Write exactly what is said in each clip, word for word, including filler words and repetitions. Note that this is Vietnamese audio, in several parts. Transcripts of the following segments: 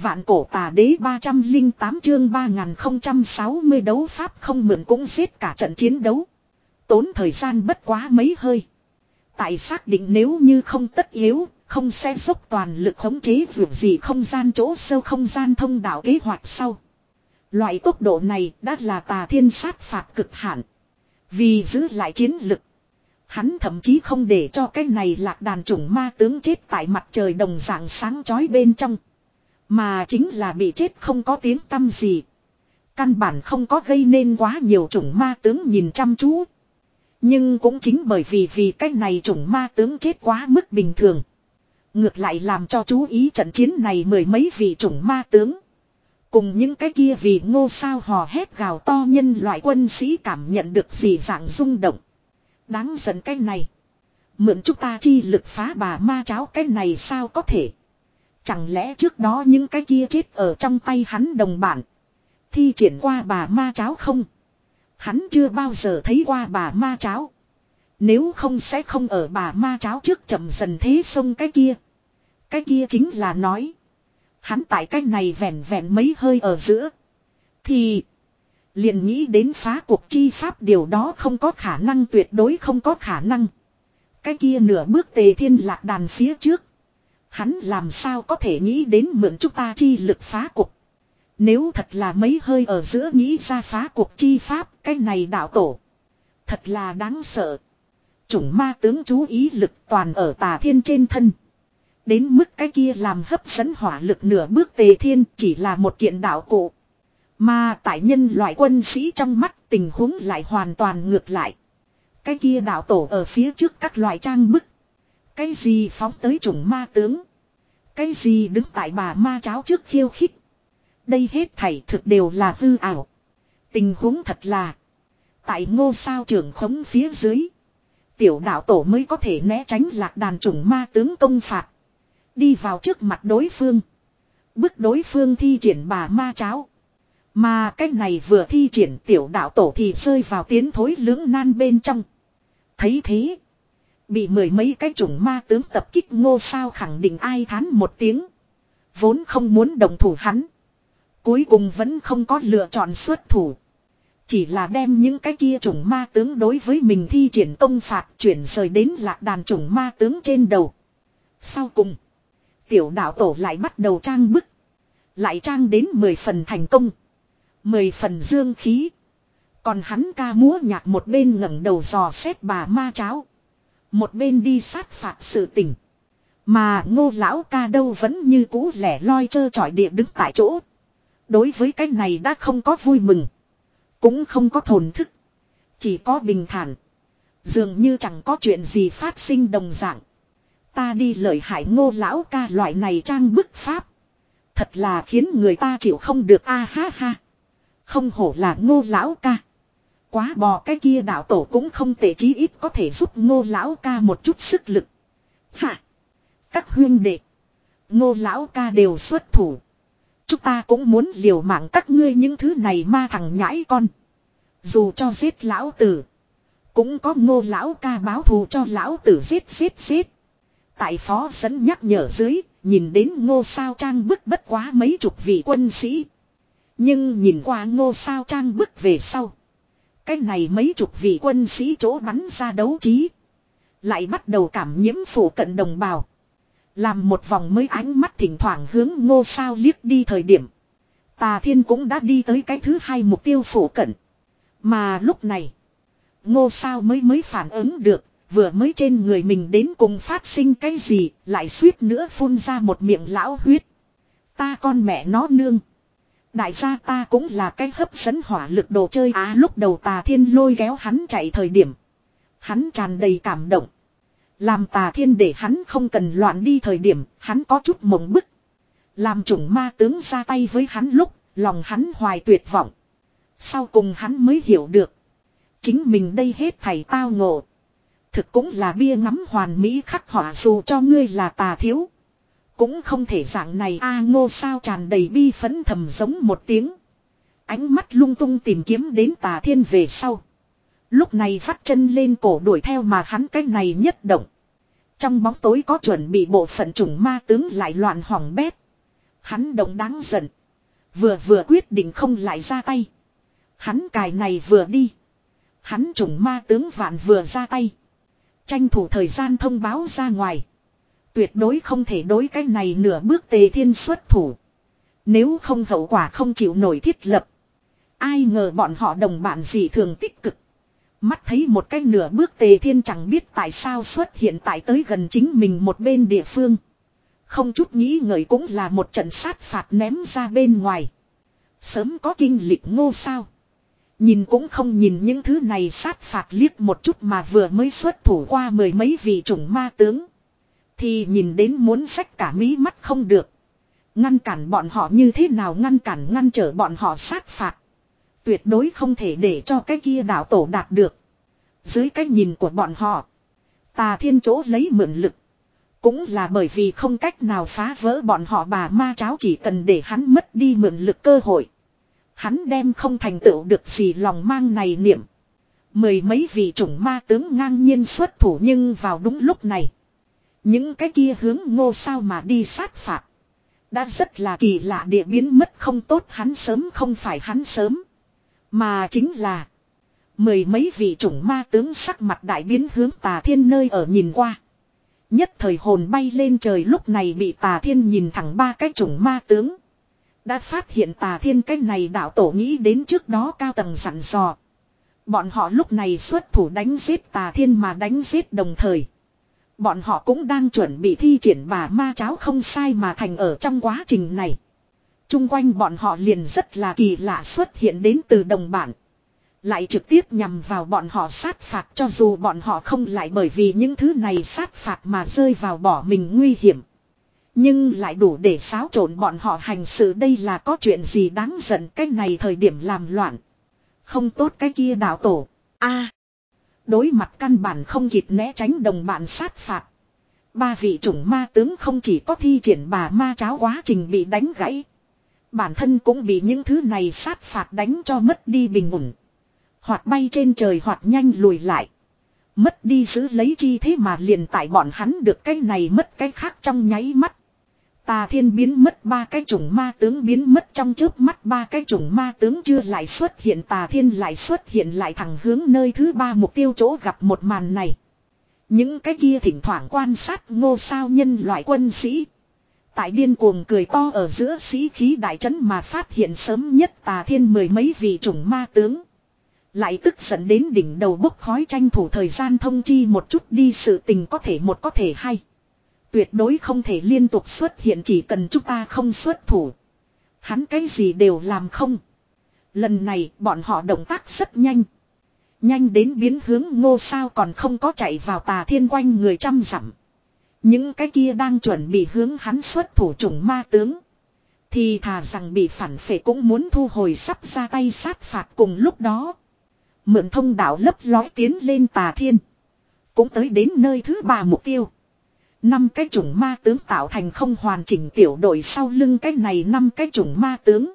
Vạn cổ tà đế ba trăm lẻ tám chương ba nghìn không trăm sáu mươi đấu pháp không mượn cũng giết cả trận chiến đấu. Tốn thời gian bất quá mấy hơi. Tại xác định nếu như không tất yếu, không sẽ dốc toàn lực khống chế vượt gì không gian chỗ sâu không gian thông đạo kế hoạch sau. Loại tốc độ này đã là Tà Thiên sát phạt cực hạn. Vì giữ lại chiến lực, hắn thậm chí không để cho cái này lạc đàn chủng ma tướng chết tại mặt trời đồng dạng sáng chói bên trong. Mà chính là bị chết không có tiếng tăm gì. Căn bản không có gây nên quá nhiều chủng ma tướng nhìn chăm chú. Nhưng cũng chính bởi vì vì cái này chủng ma tướng chết quá mức bình thường. Ngược lại làm cho chú ý trận chiến này mười mấy vị chủng ma tướng. Cùng những cái kia vì ngô sao hò hét gào to nhân loại quân sĩ cảm nhận được gì dạng rung động. Đáng giận cái này. Mượn chúng ta chi lực phá bà ma cháo cái này sao có thể. Chẳng lẽ trước đó những cái kia chết ở trong tay hắn đồng bản. Thi triển qua bà ma cháo không? Hắn chưa bao giờ thấy qua bà ma cháo. Nếu không sẽ không ở bà ma cháo trước chậm dần thế sông cái kia. Cái kia chính là nói. Hắn tại cái này vẹn vẹn mấy hơi ở giữa. Thì. Liền nghĩ đến phá cuộc chi pháp điều đó không có khả năng, tuyệt đối không có khả năng. Cái kia nửa bước Tề Thiên lạc đàn phía trước. Hắn làm sao có thể nghĩ đến mượn chúng ta chi lực phá cuộc. Nếu thật là mấy hơi ở giữa nghĩ ra phá cuộc chi pháp, cái này đạo tổ. Thật là đáng sợ. Chủng ma tướng chú ý lực toàn ở Tà Thiên trên thân. Đến mức cái kia làm hấp dẫn hỏa lực nửa bước Tề Thiên chỉ là một kiện đạo cụ. Mà tại nhân loại quân sĩ trong mắt tình huống lại hoàn toàn ngược lại. Cái kia đạo tổ ở phía trước các loại trang bức. Cái gì phóng tới chủng ma tướng. Cái gì đứng tại bà ma cháo trước khiêu khích. Đây hết thảy thực đều là hư ảo. Tình huống thật là. Tại ngô sao trưởng khống phía dưới. Tiểu đạo tổ mới có thể né tránh lạc đàn chủng ma tướng công phạt. Đi vào trước mặt đối phương. Bức đối phương thi triển bà ma cháo. Mà cách này vừa thi triển tiểu đạo tổ thì rơi vào tiến thối lưỡng nan bên trong. Thấy thế. Bị mười mấy cái chủng ma tướng tập kích ngô sao khẳng định ai thán một tiếng. Vốn không muốn đồng thủ hắn. Cuối cùng vẫn không có lựa chọn xuất thủ. Chỉ là đem những cái kia chủng ma tướng đối với mình thi triển công phạt chuyển rời đến lạc đàn chủng ma tướng trên đầu. Sau cùng. Tiểu đạo tổ lại bắt đầu trang bức. Lại trang đến mười phần thành công. Mười phần dương khí. Còn hắn ca múa nhạc một bên ngẩng đầu dò xét bà ma cháo. Một bên đi sát phạt sự tình. Mà ngô lão ca đâu vẫn như cũ lẻ loi trơ trọi địa đứng tại chỗ. Đối với cái này đã không có vui mừng. Cũng không có thổn thức. Chỉ có bình thản. Dường như chẳng có chuyện gì phát sinh đồng dạng. Ta đi lợi hại ngô lão ca loại này trang bức pháp. Thật là khiến người ta chịu không được a ha ha. Không hổ là ngô lão ca. Quá bò cái kia đạo tổ cũng không tệ, chí ít có thể giúp ngô lão ca một chút sức lực. Hả? Các huyên đệ. Ngô lão ca đều xuất thủ. Chúng ta cũng muốn liều mạng các ngươi những thứ này ma thằng nhãi con. Dù cho giết lão tử. Cũng có ngô lão ca báo thù cho lão tử giết giết giết. Tại phó dẫn nhắc nhở dưới. Nhìn đến ngô sao trang bức bất quá mấy chục vị quân sĩ. Nhưng nhìn qua ngô sao trang bức về sau. Cái này mấy chục vị quân sĩ chỗ bắn ra đấu trí. Lại bắt đầu cảm nhiễm phủ cận đồng bào. Làm một vòng mới ánh mắt thỉnh thoảng hướng ngô sao liếc đi thời điểm. Tà Thiên cũng đã đi tới cái thứ hai mục tiêu phủ cận. Mà lúc này. Ngô sao mới mới phản ứng được. Vừa mới trên người mình đến cùng phát sinh cái gì. Lại suýt nữa phun ra một miệng lão huyết. Ta con mẹ nó nương. Đại gia ta cũng là cái hấp dẫn hỏa lực đồ chơi á. Lúc đầu Tà Thiên lôi kéo hắn chạy thời điểm. Hắn tràn đầy cảm động. Làm Tà Thiên để hắn không cần loạn đi thời điểm. Hắn có chút mộng bức. Làm chủng ma tướng ra tay với hắn lúc. Lòng hắn hoài tuyệt vọng. Sau cùng hắn mới hiểu được. Chính mình đây hết thảy tao ngộ. Thực cũng là bia ngắm hoàn mỹ khắc họa, dù cho ngươi là Tà thiếu. Cũng không thể dạng này a. Ngô sao tràn đầy bi phẫn thầm giống một tiếng. Ánh mắt lung tung tìm kiếm đến Tà Thiên về sau. Lúc này vắt chân lên cổ đuổi theo mà hắn cái này nhất động. Trong bóng tối có chuẩn bị bộ phận chủng ma tướng lại loạn hỏng bét. Hắn động đáng giận. Vừa vừa quyết định không lại ra tay. Hắn cài này vừa đi. Hắn chủng ma tướng vạn vừa ra tay. Tranh thủ thời gian thông báo ra ngoài. Tuyệt đối không thể đối cái này nửa bước Tề Thiên xuất thủ. Nếu không hậu quả không chịu nổi thiết lập. Ai ngờ bọn họ đồng bạn dị thường tích cực. Mắt thấy một cái nửa bước Tề Thiên chẳng biết tại sao xuất hiện tại tới gần chính mình một bên địa phương. Không chút nghĩ ngợi cũng là một trận sát phạt ném ra bên ngoài. Sớm có kinh lịch Ngô sao. Nhìn cũng không nhìn những thứ này sát phạt liếc một chút mà vừa mới xuất thủ qua mười mấy vị chủng ma tướng. Thì nhìn đến muốn xách cả mí mắt không được. Ngăn cản bọn họ như thế nào ngăn cản ngăn trở bọn họ sát phạt. Tuyệt đối không thể để cho cái kia đạo tổ đạt được. Dưới cái nhìn của bọn họ. Tà Thiên chỗ lấy mượn lực. Cũng là bởi vì không cách nào phá vỡ bọn họ bà ma cháo chỉ cần để hắn mất đi mượn lực cơ hội. Hắn đem không thành tựu được gì lòng mang này niệm. Mười mấy vị chủng ma tướng ngang nhiên xuất thủ nhưng vào đúng lúc này. Những cái kia hướng Ngô sao mà đi sát phạt. Đã rất là kỳ lạ địa biến mất không tốt hắn sớm không phải hắn sớm. Mà chính là. Mười mấy vị chủng ma tướng sắc mặt đại biến hướng Tà Thiên nơi ở nhìn qua. Nhất thời hồn bay lên trời lúc này bị Tà Thiên nhìn thẳng ba cái chủng ma tướng. Đã phát hiện Tà Thiên cái này đạo tổ nghĩ đến trước đó cao tầng dặn dò. Bọn họ lúc này xuất thủ đánh giết Tà Thiên mà đánh giết đồng thời. Bọn họ cũng đang chuẩn bị thi triển bà ma cháo không sai mà thành ở trong quá trình này. Trung quanh bọn họ liền rất là kỳ lạ xuất hiện đến từ đồng bản. Lại trực tiếp nhằm vào bọn họ sát phạt cho dù bọn họ không lại bởi vì những thứ này sát phạt mà rơi vào bỏ mình nguy hiểm. Nhưng lại đủ để xáo trộn bọn họ hành sự đây là có chuyện gì đáng giận cái này thời điểm làm loạn. Không tốt cái kia đạo tổ. A đối mặt căn bản không kịp né tránh đồng bạn sát phạt. Ba vị chủng ma tướng không chỉ có thi triển bà ma cháo quá trình bị đánh gãy. Bản thân cũng bị những thứ này sát phạt đánh cho mất đi bình ổn. Hoặc bay trên trời hoặc nhanh lùi lại. Mất đi giữ lấy chi thế mà liền tại bọn hắn được cái này mất cái khác trong nháy mắt. Tà Thiên biến mất ba cái chủng ma tướng biến mất trong chớp mắt ba cái chủng ma tướng chưa lại xuất hiện Tà Thiên lại xuất hiện lại thẳng hướng nơi thứ ba mục tiêu chỗ gặp một màn này. Những cái kia thỉnh thoảng quan sát Ngô sao nhân loại quân sĩ. Tại điên cuồng cười to ở giữa sĩ khí đại trấn mà phát hiện sớm nhất Tà Thiên mười mấy vị chủng ma tướng. Lại tức giận đến đỉnh đầu bốc khói tranh thủ thời gian thông chi một chút đi sự tình có thể một có thể hay. Tuyệt đối không thể liên tục xuất hiện chỉ cần chúng ta không xuất thủ. Hắn cái gì đều làm không. Lần này bọn họ động tác rất nhanh. Nhanh đến biến hướng Ngô sao còn không có chạy vào Tà Thiên quanh người trăm dặm. Những cái kia đang chuẩn bị hướng hắn xuất thủ chủng ma tướng. Thì thà rằng bị phản phệ cũng muốn thu hồi sắp ra tay sát phạt cùng lúc đó. Mượn thông đạo lấp lói tiến lên Tà Thiên. Cũng tới đến nơi thứ ba mục tiêu. Năm cái chủng ma tướng tạo thành không hoàn chỉnh tiểu đội sau lưng cái này năm cái chủng ma tướng.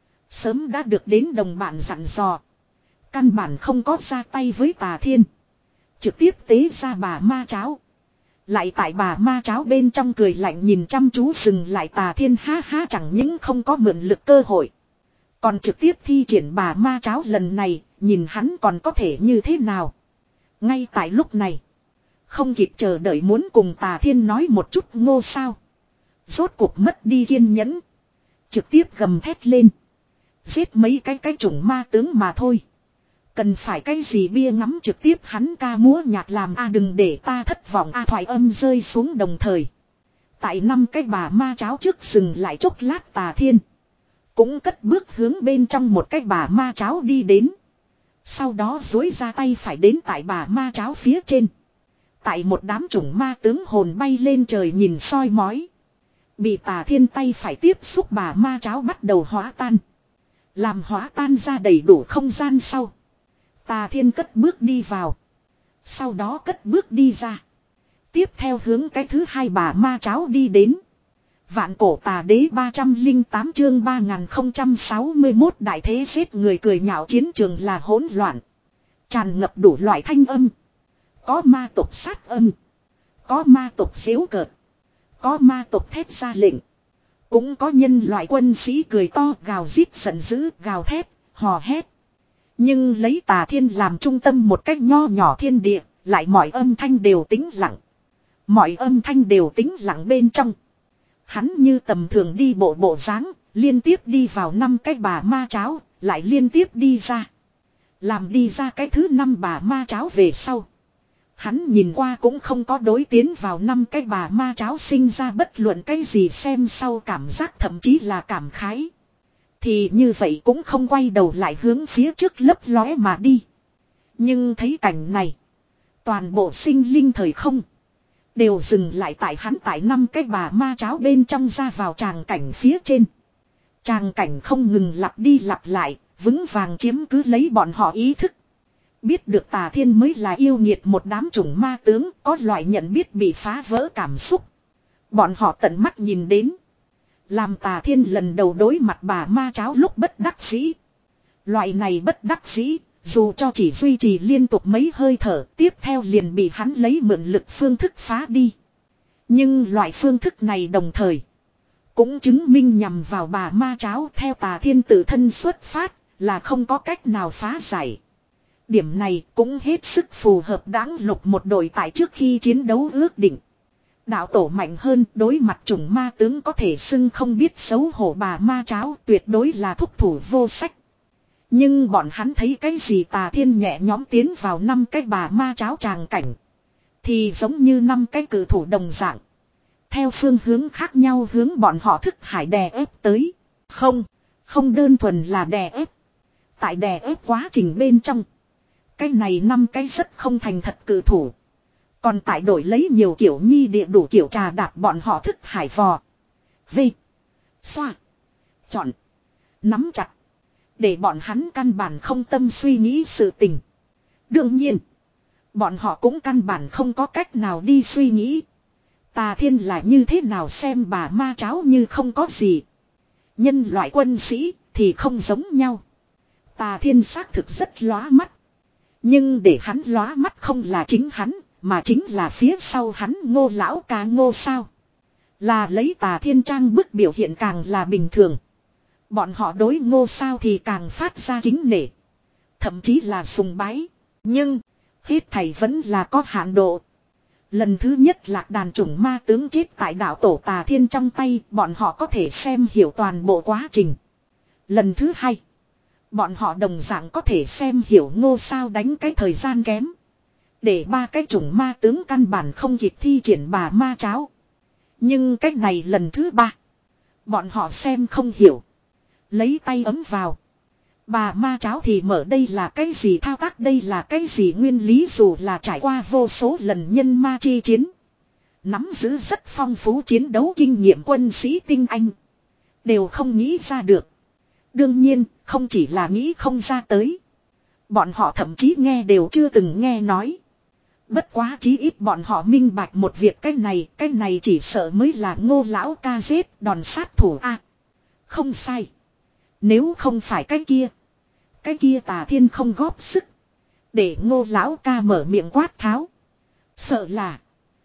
Sớm đã được đến đồng bạn dặn dò. Căn bản không có ra tay với Tà Thiên. Trực tiếp tế ra bà ma cháo. Lại tại bà ma cháo bên trong cười lạnh nhìn chăm chú dừng lại Tà Thiên ha ha chẳng những không có mượn lực cơ hội. Còn trực tiếp thi triển bà ma cháo lần này, nhìn hắn còn có thể như thế nào. Ngay tại lúc này, không kịp chờ đợi muốn cùng Tà Thiên nói một chút Ngô sao. Rốt cuộc mất đi kiên nhẫn. Trực tiếp gầm thét lên. Giết mấy cái cái chủng ma tướng mà thôi. Cần phải cái gì bia ngắm trực tiếp hắn ca múa nhạc làm a đừng để ta thất vọng a thoại âm rơi xuống đồng thời. Tại năm cái bà ma cháo trước dừng lại chốc lát Tà Thiên. Cũng cất bước hướng bên trong một cái bà ma cháo đi đến. Sau đó duỗi ra tay phải đến tại bà ma cháo phía trên. Tại một đám chủng ma tướng hồn bay lên trời nhìn soi mói. Bị Tà Thiên tay phải tiếp xúc bà ma cháo bắt đầu hóa tan. Làm hóa tan ra đầy đủ không gian sau. Tà Thiên cất bước đi vào. Sau đó cất bước đi ra. Tiếp theo hướng cái thứ hai bà ma cháo đi đến. Vạn cổ tà đế ba trăm lẻ tám chương ba nghìn không trăm sáu mươi mốt đại thế giết người cười nhạo chiến trường là hỗn loạn. Tràn ngập đủ loại thanh âm. Có ma tộc sát âm. Có ma tộc xếu cợt. Có ma tộc thét ra lệnh. Cũng có nhân loại quân sĩ cười to gào rít giận dữ gào thét, hò hét. Nhưng lấy Tà Thiên làm trung tâm một cách nho nhỏ thiên địa, lại mọi âm thanh đều tĩnh lặng. Mọi âm thanh đều tĩnh lặng bên trong. Hắn như tầm thường đi bộ bộ dáng, liên tiếp đi vào năm cái bà ma cháo, lại liên tiếp đi ra. Làm đi ra cái thứ năm bà ma cháo về sau. Hắn nhìn qua cũng không có đối tiến vào năm cái bà ma cháo sinh ra bất luận cái gì xem sau cảm giác thậm chí là cảm khái. Thì như vậy cũng không quay đầu lại hướng phía trước lấp lóe mà đi. Nhưng thấy cảnh này. Toàn bộ sinh linh thời không. Đều dừng lại tại hắn tại năm cái bà ma cháo bên trong ra vào tràng cảnh phía trên. Tràng cảnh không ngừng lặp đi lặp lại, vững vàng chiếm cứ lấy bọn họ ý thức. Biết được Tà Thiên mới là yêu nghiệt một đám chủng ma tướng, có loại nhận biết bị phá vỡ cảm xúc. Bọn họ tận mắt nhìn đến. Làm Tà Thiên lần đầu đối mặt bà ma cháo lúc bất đắc dĩ. Loại này bất đắc dĩ, dù cho chỉ duy trì liên tục mấy hơi thở, tiếp theo liền bị hắn lấy mượn lực phương thức phá đi. Nhưng loại phương thức này đồng thời cũng chứng minh nhằm vào bà ma cháo theo Tà Thiên tự thân xuất phát là không có cách nào phá giải. Điểm này cũng hết sức phù hợp Đãng Lục một đội tại trước khi chiến đấu ước định. Đạo tổ mạnh hơn đối mặt chủng ma tướng có thể xưng không biết xấu hổ bà ma cháo tuyệt đối là thúc thủ vô sách. Nhưng bọn hắn thấy cái gì Tà Thiên nhẹ nhóm tiến vào năm cái bà ma cháo tràng cảnh. Thì giống như năm cái cử thủ đồng dạng. Theo phương hướng khác nhau hướng bọn họ thức hải đè ép tới. Không, không đơn thuần là đè ép. Tại đè ép quá trình bên trong. Cái này năm cái rất không thành thật cử thủ. Còn tại đổi lấy nhiều kiểu nhi địa đủ kiểu trà đạp bọn họ thức hải vò. Vê. Xoa. Chọn. Nắm chặt. Để bọn hắn căn bản không tâm suy nghĩ sự tình. Đương nhiên. Bọn họ cũng căn bản không có cách nào đi suy nghĩ. Tà Thiên là như thế nào xem bà ma cháo như không có gì. Nhân loại quân sĩ thì không giống nhau. Tà Thiên xác thực rất lóa mắt. Nhưng để hắn lóa mắt không là chính hắn, mà chính là phía sau hắn Ngô lão ca Ngô sao. Là lấy Tà Thiên trang bức biểu hiện càng là bình thường. Bọn họ đối Ngô sao thì càng phát ra kính nể. Thậm chí là sùng bái. Nhưng, hết thảy vẫn là có hạn độ. Lần thứ nhất lạc đàn chủng ma tướng chết tại đạo tổ Tà Thiên trong tay, bọn họ có thể xem hiểu toàn bộ quá trình. Lần thứ hai, bọn họ đồng dạng có thể xem hiểu Ngô sao đánh cái thời gian kém. Để ba cái chủng ma tướng căn bản không kịp thi triển bà ma cháo. Nhưng cách này lần thứ ba, bọn họ xem không hiểu. Lấy tay ấm vào. Bà ma cháo thì mở đây là cái gì thao tác đây là cái gì nguyên lý dù là trải qua vô số lần nhân ma chi chiến. Nắm giữ rất phong phú chiến đấu kinh nghiệm quân sĩ tinh anh. Đều không nghĩ ra được. Đương nhiên, không chỉ là nghĩ không ra tới. Bọn họ thậm chí nghe đều chưa từng nghe nói. Bất quá chí ít bọn họ minh bạch một việc cái này, cái này chỉ sợ mới là Ngô lão ca giết đòn sát thủ a. À, không sai. Nếu không phải cái kia, cái kia Tà Thiên không góp sức. Để Ngô lão ca mở miệng quát tháo. Sợ là,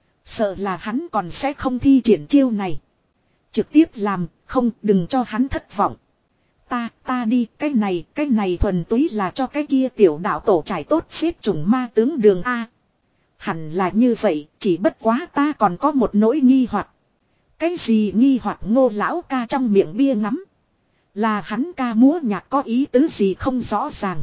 sợ là hắn còn sẽ không thi triển chiêu này. Trực tiếp làm, không đừng cho hắn thất vọng. Ta, ta đi, cái này, cái này thuần túy là cho cái kia tiểu đạo tổ trải tốt xếp chủng ma tướng đường A. Hẳn là như vậy, chỉ bất quá ta còn có một nỗi nghi hoặc. Cái gì nghi hoặc Ngô lão ca trong miệng bia ngắm. Là hắn ca múa nhạc có ý tứ gì không rõ ràng.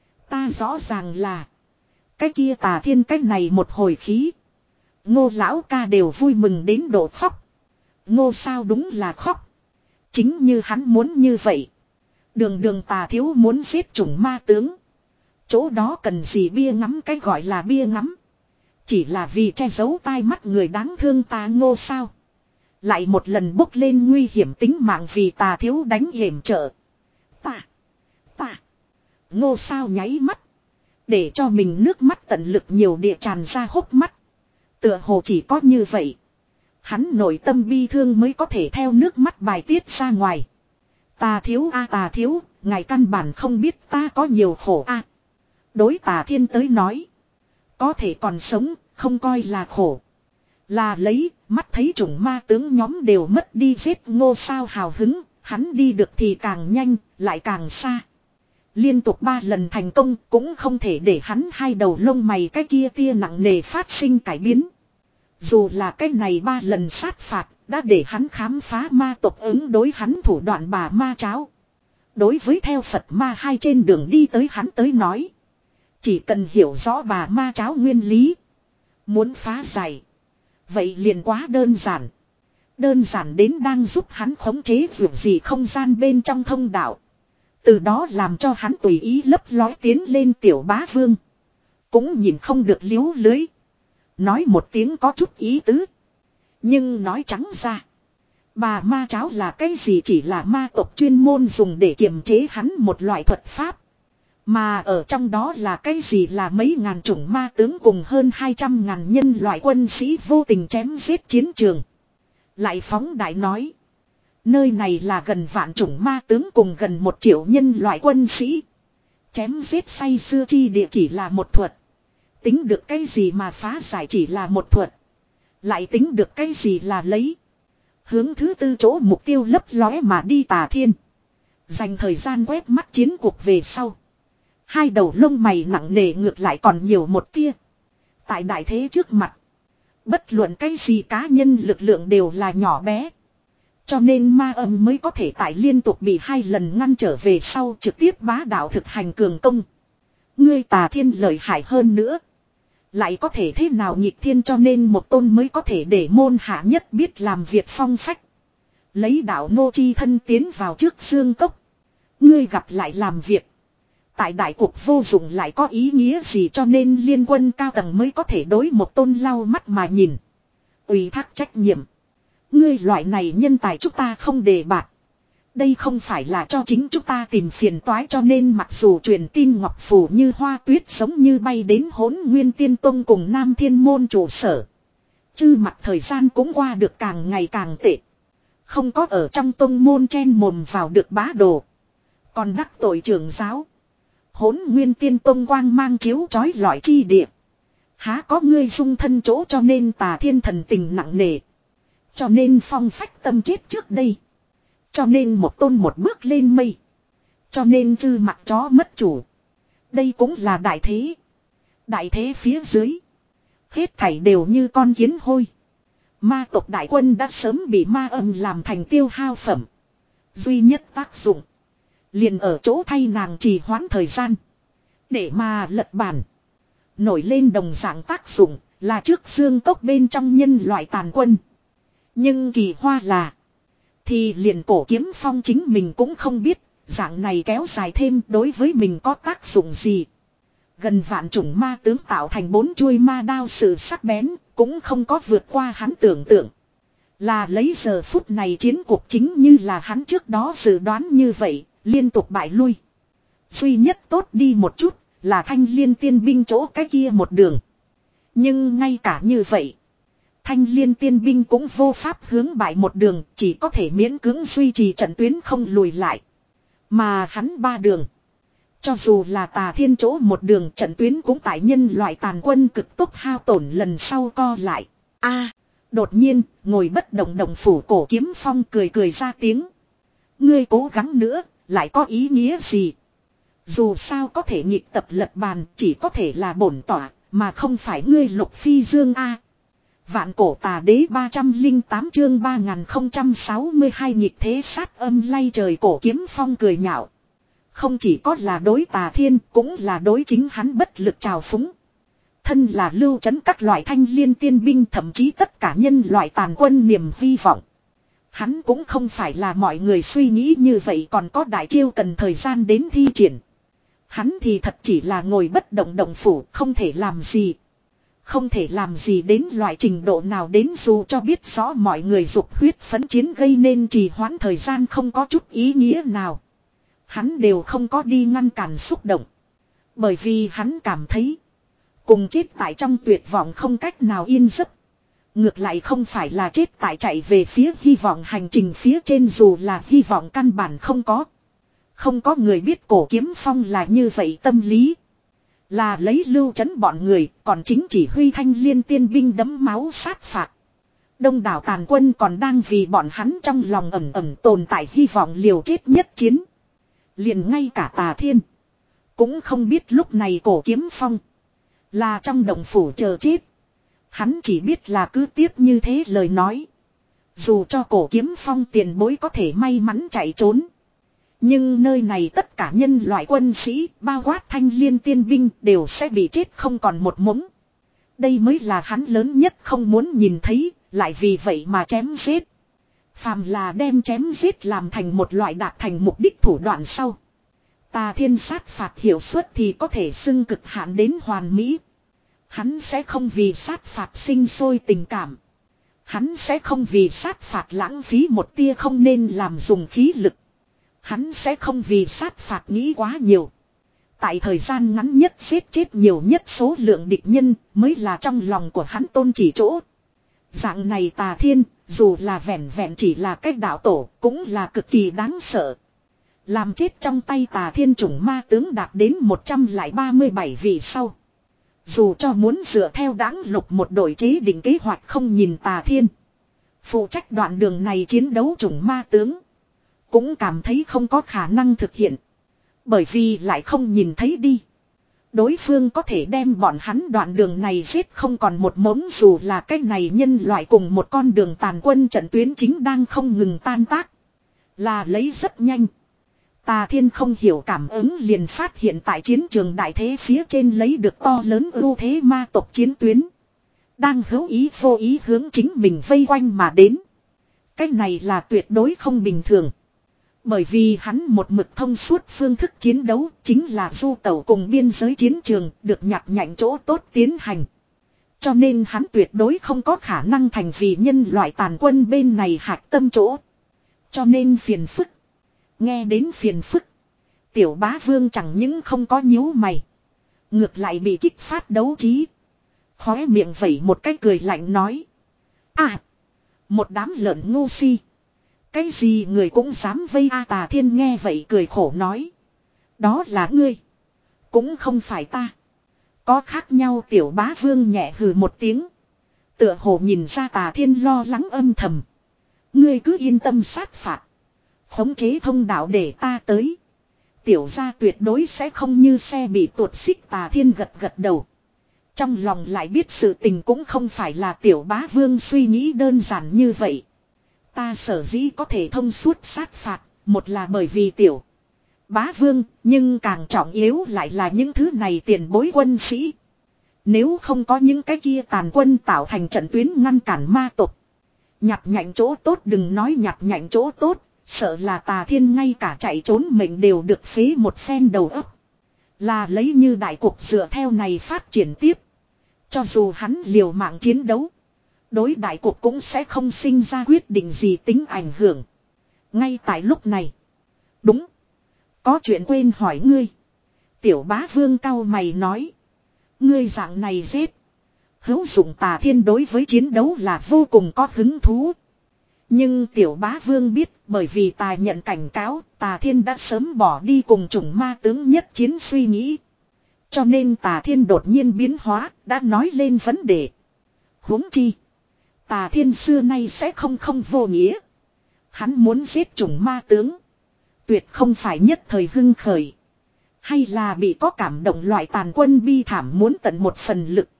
Ta rõ ràng là cái kia Tà Thiên cái này một hồi khí. Ngô lão ca đều vui mừng đến độ khóc. Ngô sao đúng là khóc. Chính như hắn muốn như vậy. Đường đường Tà thiếu muốn giết chủng ma tướng. Chỗ đó cần gì bia ngắm cái gọi là bia ngắm. Chỉ là vì che giấu tai mắt người đáng thương ta Ngô sao. Lại một lần bốc lên nguy hiểm tính mạng vì Tà thiếu đánh hiểm trợ. Ta. Ta. Ngô sao nháy mắt. Để cho mình nước mắt tận lực nhiều địa tràn ra hốc mắt. Tựa hồ chỉ có như vậy. Hắn nội tâm bi thương mới có thể theo nước mắt bài tiết ra ngoài. Tà thiếu a Tà thiếu, ngài căn bản không biết ta có nhiều khổ a. Đối Tà Thiên tới nói. Có thể còn sống, không coi là khổ. Là lấy, mắt thấy chủng ma tướng nhóm đều mất đi giết ngô sao hào hứng, hắn đi được thì càng nhanh, lại càng xa. Liên tục ba lần thành công cũng không thể để hắn hai đầu lông mày cái kia tia nặng nề phát sinh cải biến. Dù là cái này ba lần sát phạt, đã để hắn khám phá ma tộc ứng đối hắn thủ đoạn bà ma cháo. Đối với theo Phật ma hai trên đường đi tới hắn tới nói. Chỉ cần hiểu rõ bà ma cháo nguyên lý. Muốn phá giải. Vậy liền quá đơn giản. Đơn giản đến đang giúp hắn khống chế vượt gì không gian bên trong thông đạo. Từ đó làm cho hắn tùy ý lấp lói tiến lên tiểu bá vương. Cũng nhìn không được liếu lưới. Nói một tiếng có chút ý tứ. Nhưng nói trắng ra. Bà ma cháo là cái gì chỉ là ma tộc chuyên môn dùng để kiềm chế hắn một loại thuật pháp. Mà ở trong đó là cái gì là mấy ngàn chủng ma tướng cùng hơn hai trăm ngàn nhân loại quân sĩ vô tình chém giết chiến trường. Lại phóng đại nói. Nơi này là gần vạn chủng ma tướng cùng gần một triệu nhân loại quân sĩ. Chém giết say xưa chi địa chỉ là một thuật. Tính được cái gì mà phá giải chỉ là một thuật. Lại tính được cái gì là lấy. Hướng thứ tư chỗ mục tiêu lấp lóe mà đi Tà Thiên. Dành thời gian quét mắt chiến cuộc về sau. Hai đầu lông mày nặng nề ngược lại còn nhiều một tia. Tại đại thế trước mặt. Bất luận cái gì cá nhân lực lượng đều là nhỏ bé. Cho nên ma âm mới có thể tại liên tục bị hai lần ngăn trở về sau trực tiếp bá đạo thực hành cường công. Ngươi Tà Thiên lợi hại hơn nữa. Lại có thể thế nào nhịp thiên cho nên một tôn mới có thể để môn hạ nhất biết làm việc phong phách. Lấy đạo nô chi thân tiến vào trước xương cốc. Ngươi gặp lại làm việc. Tại đại cuộc vô dụng lại có ý nghĩa gì cho nên liên quân cao tầng mới có thể đối một tôn lau mắt mà nhìn. Ủy thác trách nhiệm. Ngươi loại này nhân tài chúng ta không đề bạt. Đây không phải là cho chính chúng ta tìm phiền toái cho nên mặc dù truyền tin ngọc phù như hoa tuyết giống như bay đến Hỗn Nguyên Tiên Tông cùng Nam Thiên Môn trụ sở. Chứ mặt thời gian cũng qua được càng ngày càng tệ. Không có ở trong tông môn chen mồm vào được bá đồ. Còn đắc tội trưởng giáo. Hỗn Nguyên Tiên Tông quang mang chiếu chói lọi chi địa. Há có ngươi dung thân chỗ cho nên Tà Thiên thần tình nặng nề. Cho nên phong phách tâm chết trước đây. Cho nên một tôn một bước lên mây. Cho nên chư mặt chó mất chủ. Đây cũng là đại thế. Đại thế phía dưới. Hết thảy đều như con kiến hôi. Ma tộc đại quân đã sớm bị ma âm làm thành tiêu hao phẩm. Duy nhất tác dụng. Liền ở chỗ thay nàng trì hoãn thời gian. Để mà lật bàn. Nổi lên đồng dạng tác dụng là trước xương cốc bên trong nhân loại tàn quân. Nhưng kỳ hoa là. Thì liền cổ kiếm phong chính mình cũng không biết. Dạng này kéo dài thêm đối với mình có tác dụng gì. Gần vạn chủng ma tướng tạo thành bốn chuôi ma đao sự sắc bén. Cũng không có vượt qua hắn tưởng tượng. Là lấy giờ phút này chiến cuộc chính như là hắn trước đó dự đoán như vậy. Liên tục bại lui. Duy nhất tốt đi một chút là Thanh Liên tiên binh chỗ cái kia một đường. Nhưng ngay cả như vậy. Thanh Liên tiên binh cũng vô pháp hướng bại một đường. Chỉ có thể miễn cưỡng duy trì trận tuyến không lùi lại. Mà hắn ba đường. Cho dù là Tà Thiên chỗ một đường trận tuyến cũng tại nhân loại tàn quân cực tốc hao tổn lần sau co lại. A, đột nhiên ngồi bất động động phủ cổ kiếm phong cười cười ra tiếng. Ngươi cố gắng nữa. Lại có ý nghĩa gì? Dù sao có thể nhịp tập lật bàn chỉ có thể là bổn tỏa, mà không phải ngươi Lục Phi Dương A. Vạn cổ tà đế ba trăm lẻ tám chương ba nghìn không trăm sáu mươi hai nhịp thế sát âm lay trời cổ kiếm phong cười nhạo. Không chỉ có là đối Tà Thiên cũng là đối chính hắn bất lực trào phúng. Thân là lưu trấn các loại Thanh Liên tiên binh thậm chí tất cả nhân loại tàn quân niềm hy vọng. Hắn cũng không phải là mọi người suy nghĩ như vậy còn có đại chiêu cần thời gian đến thi triển. Hắn thì thật chỉ là ngồi bất động động phủ không thể làm gì. Không thể làm gì đến loại trình độ nào đến dù cho biết rõ mọi người dục huyết phấn chiến gây nên trì hoãn thời gian không có chút ý nghĩa nào. Hắn đều không có đi ngăn cản xúc động. Bởi vì hắn cảm thấy cùng chết tại trong tuyệt vọng không cách nào yên giấc. Ngược lại không phải là chết tại chạy về phía hy vọng hành trình phía trên dù là hy vọng căn bản không có. Không có người biết cổ kiếm phong là như vậy tâm lý. Là lấy lưu trấn bọn người còn chính chỉ huy Thanh Liên tiên binh đấm máu sát phạt. Đông đảo tàn quân còn đang vì bọn hắn trong lòng ẩm ẩm tồn tại hy vọng liều chết nhất chiến. Liền ngay cả Tà Thiên cũng không biết lúc này Cổ Kiếm Phong là trong động phủ chờ chết. Hắn chỉ biết là cứ tiếp như thế lời nói. Dù cho Cổ Kiếm Phong tiền bối có thể may mắn chạy trốn. Nhưng nơi này tất cả nhân loại quân sĩ, bao quát Thanh Liên tiên binh đều sẽ bị chết không còn một mống. Đây mới là hắn lớn nhất không muốn nhìn thấy, lại vì vậy mà chém giết. Phàm là đem chém giết làm thành một loại đạt thành mục đích thủ đoạn sau. Tà Thiên sát phạt hiệu suất thì có thể xưng cực hạn đến hoàn mỹ. Hắn sẽ không vì sát phạt sinh sôi tình cảm. Hắn sẽ không vì sát phạt lãng phí một tia không nên làm dùng khí lực. Hắn sẽ không vì sát phạt nghĩ quá nhiều. Tại thời gian ngắn nhất giết chết nhiều nhất số lượng địch nhân mới là trong lòng của hắn tôn chỉ chỗ. Dạng này Tà Thiên, dù là vẹn vẹn chỉ là cách đạo tổ, cũng là cực kỳ đáng sợ. Làm chết trong tay Tà Thiên chủng ma tướng đạt đến một trăm ba mươi bảy vị sau. Dù cho muốn dựa theo đáng lục một đội chế định kế hoạch không nhìn Tà Thiên. Phụ trách đoạn đường này chiến đấu chủng ma tướng. Cũng cảm thấy không có khả năng thực hiện. Bởi vì lại không nhìn thấy đi. Đối phương có thể đem bọn hắn đoạn đường này giết không còn một mống, dù là cái này nhân loại cùng một con đường tàn quân trận tuyến chính đang không ngừng tan tác. Là lấy rất nhanh. Tà Thiên không hiểu cảm ứng liền phát hiện tại chiến trường đại thế phía trên lấy được to lớn ưu thế ma tộc chiến tuyến. Đang hữu ý vô ý hướng chính mình vây quanh mà đến. Cái này là tuyệt đối không bình thường. Bởi vì hắn một mực thông suốt phương thức chiến đấu chính là du tẩu cùng biên giới chiến trường được nhặt nhạnh chỗ tốt tiến hành. Cho nên hắn tuyệt đối không có khả năng thành vì nhân loại tàn quân bên này hạch tâm chỗ. Cho nên phiền phức. Nghe đến phiền phức. Tiểu Bá Vương chẳng những không có nhíu mày. Ngược lại bị kích phát đấu trí. Khóe miệng vẩy một cái cười lạnh nói. À. Một đám lợn ngu si. Cái gì người cũng dám vây a. Tà Thiên nghe vậy cười khổ nói. Đó là ngươi. Cũng không phải ta. Có khác nhau. Tiểu Bá Vương nhẹ hừ một tiếng. Tựa hồ nhìn ra Tà Thiên lo lắng âm thầm. Ngươi cứ yên tâm sát phạt. Khống chế thông đạo để ta tới. Tiểu gia tuyệt đối sẽ không như xe bị tuột xích. Tà Thiên gật gật đầu. Trong lòng lại biết sự tình cũng không phải là Tiểu Bá Vương suy nghĩ đơn giản như vậy. Ta sở dĩ có thể thông suốt sát phạt, một là bởi vì Tiểu Bá Vương, nhưng càng trọng yếu lại là những thứ này tiền bối quân sĩ. Nếu không có những cái kia tàn quân tạo thành trận tuyến ngăn cản ma tộc. Nhặt nhạnh chỗ tốt, đừng nói nhặt nhạnh chỗ tốt, sợ là Tà Thiên ngay cả chạy trốn mệnh đều được phế một phen đầu óc. Là lấy như đại cục dựa theo này phát triển tiếp. Cho dù hắn liều mạng chiến đấu, đối đại cục cũng sẽ không sinh ra quyết định gì tính ảnh hưởng. Ngay tại lúc này. Đúng. Có chuyện quên hỏi ngươi. Tiểu Bá Vương cau mày nói. Ngươi dạng này giết. Hữu dụng. Tà Thiên đối với chiến đấu là vô cùng có hứng thú. Nhưng Tiểu Bá Vương biết, bởi vì Tà nhận cảnh cáo, Tà Thiên đã sớm bỏ đi cùng chủng ma tướng nhất chiến suy nghĩ. Cho nên Tà Thiên đột nhiên biến hóa, đã nói lên vấn đề. Huống chi. Tà Thiên xưa nay sẽ không không vô nghĩa. Hắn muốn giết chủng ma tướng. Tuyệt không phải nhất thời hưng khởi. Hay là bị có cảm động loại tàn quân bi thảm muốn tận một phần lực.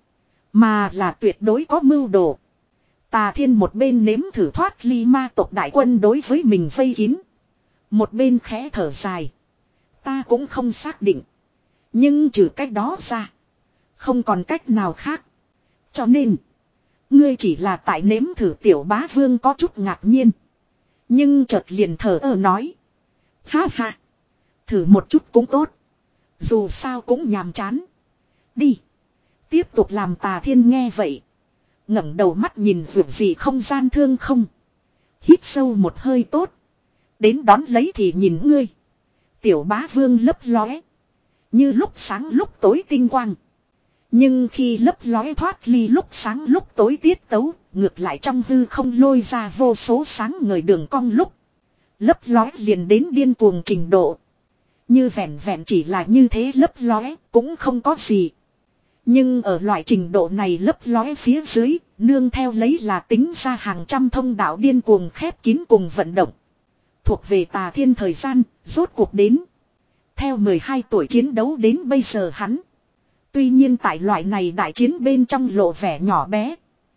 Mà là tuyệt đối có mưu đồ. Tà Thiên một bên nếm thử thoát ly ma tộc đại quân đối với mình vây kín. Một bên khẽ thở dài. Ta cũng không xác định. Nhưng trừ cách đó ra. Không còn cách nào khác. Cho nên. Ngươi chỉ là tại nếm thử. Tiểu Bá Vương có chút ngạc nhiên. Nhưng chợt liền thở ơ nói. Ha ha. Thử một chút cũng tốt. Dù sao cũng nhàm chán. Đi. Tiếp tục làm. Tà Thiên nghe vậy. ngẩng đầu mắt nhìn vượt gì không gian thương không. Hít sâu một hơi tốt. Đến đón lấy thì nhìn ngươi. Tiểu Bá Vương lấp lóe. Như lúc sáng lúc tối tinh quang. Nhưng khi lấp lóe thoát ly lúc sáng lúc tối tiết tấu, ngược lại trong hư không lôi ra vô số sáng ngời đường cong lúc. Lấp lóe liền đến điên cuồng trình độ. Như vẹn vẹn chỉ là như thế lấp lóe cũng không có gì. Nhưng ở loại trình độ này lấp lóe phía dưới, nương theo lấy là tính ra hàng trăm thông đạo điên cuồng khép kín cùng vận động. Thuộc về Tà Thiên thời gian, rốt cuộc đến. Theo mười hai tuổi chiến đấu đến bây giờ hắn. Tuy nhiên tại loại này đại chiến bên trong lộ vẻ nhỏ bé.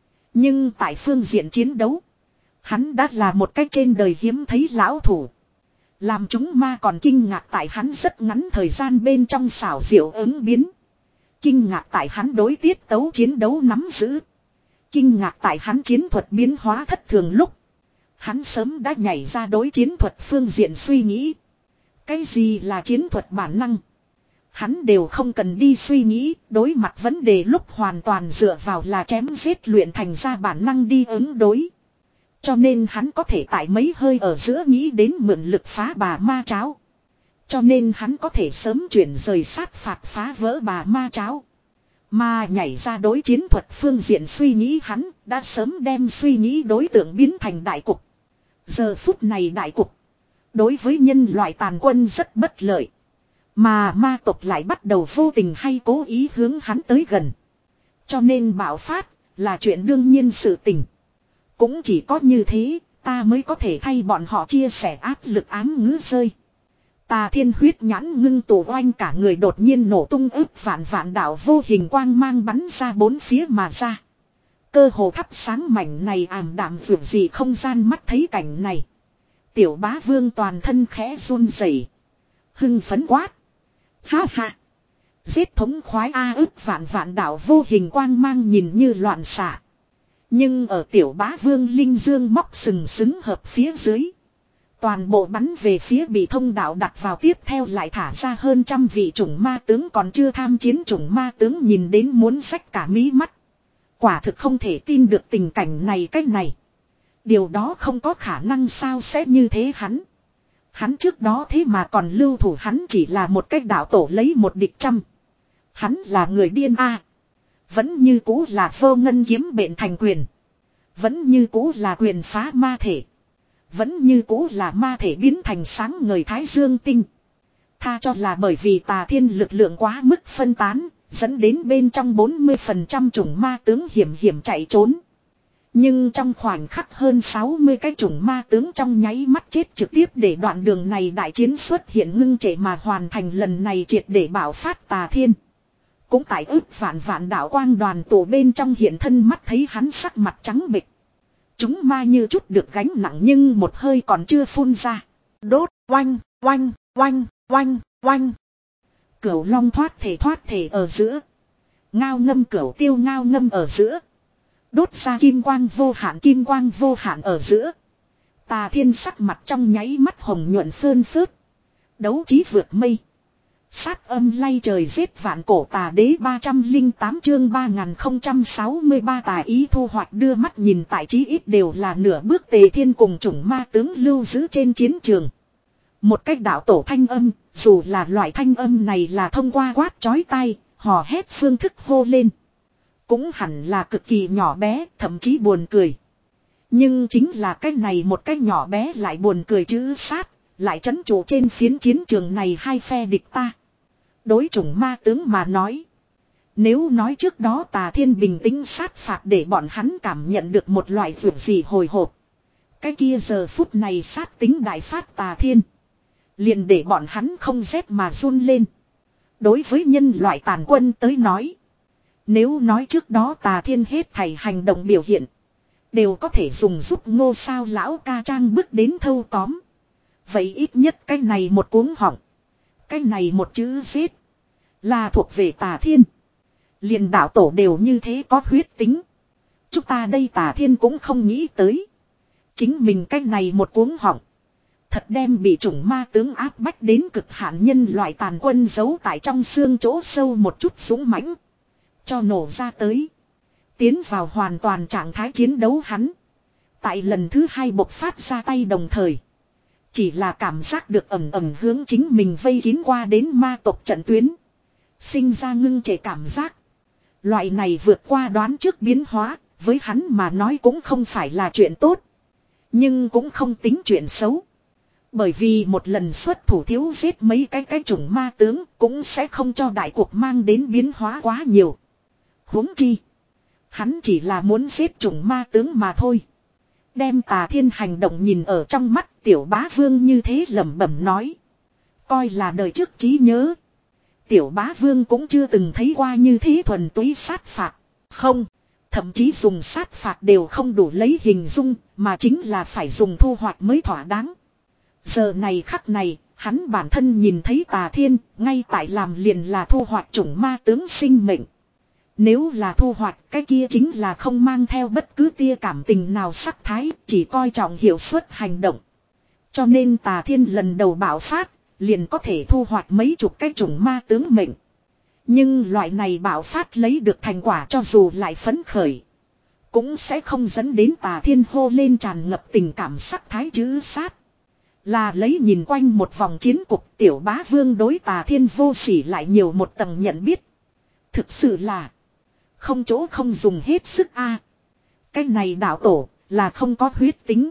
Nhưng tại phương diện chiến đấu, hắn đã là một cách trên đời hiếm thấy lão thủ. Làm chúng ma còn kinh ngạc tại hắn rất ngắn thời gian bên trong xảo diệu ứng biến. Kinh ngạc tại hắn đối tiết tấu chiến đấu nắm giữ. Kinh ngạc tại hắn chiến thuật biến hóa thất thường lúc. Hắn sớm đã nhảy ra đối chiến thuật phương diện suy nghĩ. Cái gì là chiến thuật bản năng? Hắn đều không cần đi suy nghĩ, đối mặt vấn đề lúc hoàn toàn dựa vào là chém giết luyện thành ra bản năng đi ứng đối. Cho nên hắn có thể tại mấy hơi ở giữa nghĩ đến mượn lực phá bà ma cháo. Cho nên hắn có thể sớm chuyển rời sát phạt phá vỡ bà ma cháo. Mà nhảy ra đối chiến thuật phương diện suy nghĩ hắn đã sớm đem suy nghĩ đối tượng biến thành đại cục. Giờ phút này đại cục đối với nhân loại tàn quân rất bất lợi. Mà ma tộc lại bắt đầu vô tình hay cố ý hướng hắn tới gần. Cho nên bạo phát là chuyện đương nhiên sự tình. Cũng chỉ có như thế ta mới có thể thay bọn họ chia sẻ áp lực ám ngữ rơi. Tà Thiên huyết nhãn ngưng tụ oanh cả người đột nhiên nổ tung ức vạn vạn đạo vô hình quang mang bắn ra bốn phía mà ra. Cơ hồ thắp sáng mảnh này ảm đạm vượt gì không gian mắt thấy cảnh này. Tiểu bá vương toàn thân khẽ run rẩy, hưng phấn quát. Ha ha. Giết thống khoái a ức vạn vạn đạo vô hình quang mang nhìn như loạn xạ. Nhưng ở tiểu bá vương linh dương móc sừng sững hợp phía dưới. Toàn bộ bắn về phía bị thông đạo đặt vào tiếp theo lại thả ra hơn trăm vị chủng ma tướng còn chưa tham chiến chủng ma tướng nhìn đến muốn xách cả mí mắt. Quả thực không thể tin được tình cảnh này cách này. Điều đó không có khả năng sao sẽ như thế hắn. Hắn trước đó thế mà còn lưu thủ hắn chỉ là một cách đạo tổ lấy một địch trăm. Hắn là người điên a. Vẫn như cũ là vô ngân kiếm bệnh thành quyền. Vẫn như cũ là quyền phá ma thể. Vẫn như cũ là ma thể biến thành sáng ngời thái dương tinh. Tha cho là bởi vì Tà Thiên lực lượng quá mức phân tán, dẫn đến bên trong bốn mươi phần trăm chủng ma tướng hiểm hiểm chạy trốn. Nhưng trong khoảnh khắc hơn sáu mươi cái chủng ma tướng trong nháy mắt chết trực tiếp để đoạn đường này đại chiến xuất hiện ngưng trệ mà hoàn thành lần này triệt để bảo phát Tà Thiên. Cũng tại ức vạn vạn đạo quang đoàn tổ bên trong hiện thân mắt thấy hắn sắc mặt trắng bệch. Chúng ma như chút được gánh nặng nhưng một hơi còn chưa phun ra. Đốt oanh oanh oanh oanh oanh. Cửu long thoát thể thoát thể ở giữa. Ngao ngâm cửu tiêu ngao ngâm ở giữa. Đốt ra kim quang vô hạn kim quang vô hạn ở giữa. Tà Thiên sắc mặt trong nháy mắt hồng nhuận phơn phớt. Đấu trí vượt mây. Sát âm lay trời giết vạn cổ tà đế ba trăm lẻ tám chương ba nghìn không trăm sáu mươi ba tà ý thu hoạch đưa mắt nhìn tại chí ít đều là nửa bước Tề Thiên cùng chủng ma tướng lưu giữ trên chiến trường. Một cách đạo tổ thanh âm, dù là loại thanh âm này là thông qua quát chói tai, hò hét phương thức hô lên. Cũng hẳn là cực kỳ nhỏ bé, thậm chí buồn cười. Nhưng chính là cái này một cái nhỏ bé lại buồn cười chữ sát, lại trấn trụ trên phiến chiến trường này hai phe địch ta. Đối chủng ma tướng mà nói. Nếu nói trước đó Tà Thiên bình tĩnh sát phạt để bọn hắn cảm nhận được một loại vượt gì hồi hộp. Cái kia giờ phút này sát tính đại phát Tà Thiên. Liền để bọn hắn không rét mà run lên. Đối với nhân loại tàn quân tới nói. Nếu nói trước đó Tà Thiên hết thảy hành động biểu hiện. Đều có thể dùng giúp ngô sao lão ca trang bước đến thâu tóm. Vậy ít nhất cái này một cuống họng. Cái này một chữ giết. Là thuộc về Tà Thiên. Liền đạo tổ đều như thế có huyết tính. Chúng ta đây Tà Thiên cũng không nghĩ tới. Chính mình cái này một cuống họng. Thật đem bị chủng ma tướng áp bách đến cực hạn nhân loại tàn quân giấu tại trong xương chỗ sâu một chút súng mãnh. Cho nổ ra tới. Tiến vào hoàn toàn trạng thái chiến đấu hắn. Tại lần thứ hai bộc phát ra tay đồng thời. Chỉ là cảm giác được ẩm ẩm hướng chính mình vây kín qua đến ma tộc trận tuyến. Sinh ra ngưng trệ cảm giác. Loại này vượt qua đoán trước biến hóa. Với hắn mà nói cũng không phải là chuyện tốt. Nhưng cũng không tính chuyện xấu. Bởi vì một lần xuất thủ thiếu giết mấy cái cái chủng ma tướng cũng sẽ không cho đại cuộc mang đến biến hóa quá nhiều. Huống chi. Hắn chỉ là muốn giết chủng ma tướng mà thôi. Đem Tà Thiên hành động nhìn ở trong mắt, Tiểu Bá Vương như thế lẩm bẩm nói. Coi là đời trước trí nhớ. Tiểu Bá Vương cũng chưa từng thấy qua như thế thuần túy sát phạt. Không, thậm chí dùng sát phạt đều không đủ lấy hình dung, mà chính là phải dùng thu hoạch mới thỏa đáng. Giờ này khắc này, hắn bản thân nhìn thấy Tà Thiên, ngay tại làm liền là thu hoạch chủng ma tướng sinh mệnh. Nếu là thu hoạch, cái kia chính là không mang theo bất cứ tia cảm tình nào sắc thái, chỉ coi trọng hiệu suất hành động. Cho nên Tà Thiên lần đầu bạo phát, liền có thể thu hoạch mấy chục cái chủng ma tướng mệnh. Nhưng loại này bạo phát lấy được thành quả cho dù lại phấn khởi, cũng sẽ không dẫn đến Tà Thiên hô lên tràn ngập tình cảm sắc thái chữ sát. Là lấy nhìn quanh một vòng chiến cục, Tiểu Bá Vương đối Tà Thiên vô sỉ lại nhiều một tầng nhận biết. Thực sự là không chỗ không dùng hết sức a. À. Cái này đạo tổ là không có huyết tính.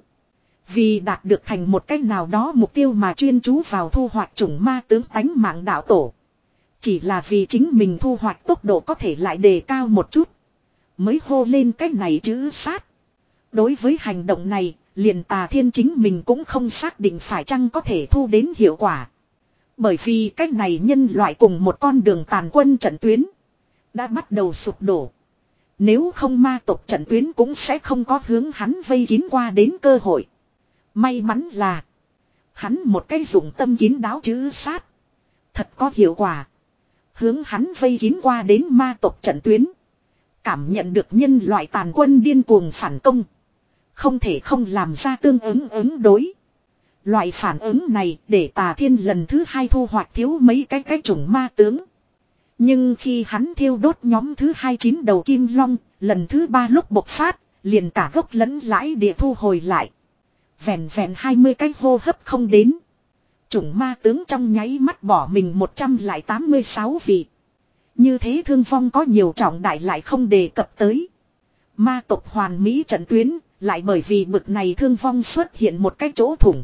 Vì đạt được thành một cách nào đó mục tiêu mà chuyên chú vào thu hoạch chủng ma tướng tánh mạng đạo tổ. Chỉ là vì chính mình thu hoạch tốc độ có thể lại đề cao một chút, mới hô lên cách này chữ sát. Đối với hành động này, liền Tà Thiên chính mình cũng không xác định phải chăng có thể thu đến hiệu quả. Bởi vì cách này nhân loại cùng một con đường tàn quân trận tuyến đã bắt đầu sụp đổ. Nếu không ma tộc trận tuyến cũng sẽ không có hướng hắn vây kín qua đến cơ hội. May mắn là hắn một cái dụng tâm kín đáo chữ sát thật có hiệu quả. Hướng hắn vây kín qua đến ma tộc trận tuyến, cảm nhận được nhân loại tàn quân điên cuồng phản công, không thể không làm ra tương ứng ứng đối. Loại phản ứng này để Tà Thiên lần thứ hai thu hoạch thiếu mấy cái cái chủng ma tướng. Nhưng khi hắn thiêu đốt nhóm thứ hai chín đầu kim long, lần thứ ba lúc bộc phát, liền cả gốc lẫn lãi địa thu hồi lại. Vẹn vẹn hai mươi cái hô hấp không đến, chủng ma tướng trong nháy mắt bỏ mình một trăm tám mươi sáu vị. Như thế thương vong có nhiều trọng đại lại không đề cập tới. Ma tộc hoàn mỹ trận tuyến, lại bởi vì bực này thương vong xuất hiện một cái chỗ thủng.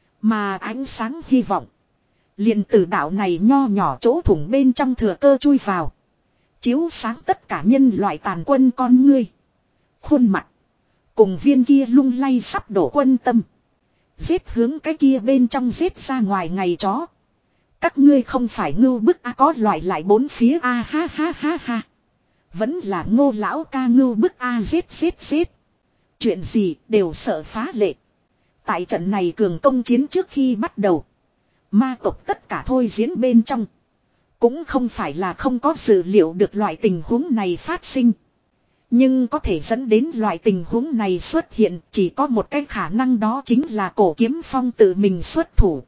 Mà ánh sáng hy vọng liền từ đạo này nho nhỏ chỗ thủng bên trong thừa cơ chui vào, chiếu sáng tất cả nhân loại tàn quân con ngươi, khuôn mặt, cùng viên kia lung lay sắp đổ quân tâm. Giết hướng cái kia bên trong giết ra ngoài ngày chó. Các ngươi không phải ngưu bức a, có loại lại bốn phía a, ha ha ha ha. Vẫn là Ngô lão ca ngưu bức a, giết giết giết. Chuyện gì đều sợ phá lệ. Tại trận này cường công chiến trước khi bắt đầu, ma tộc tất cả thôi diễn bên trong cũng không phải là không có dự liệu được loại tình huống này phát sinh. Nhưng có thể dẫn đến loại tình huống này xuất hiện chỉ có một cái khả năng, đó chính là Cổ Kiếm Phong tự mình xuất thủ.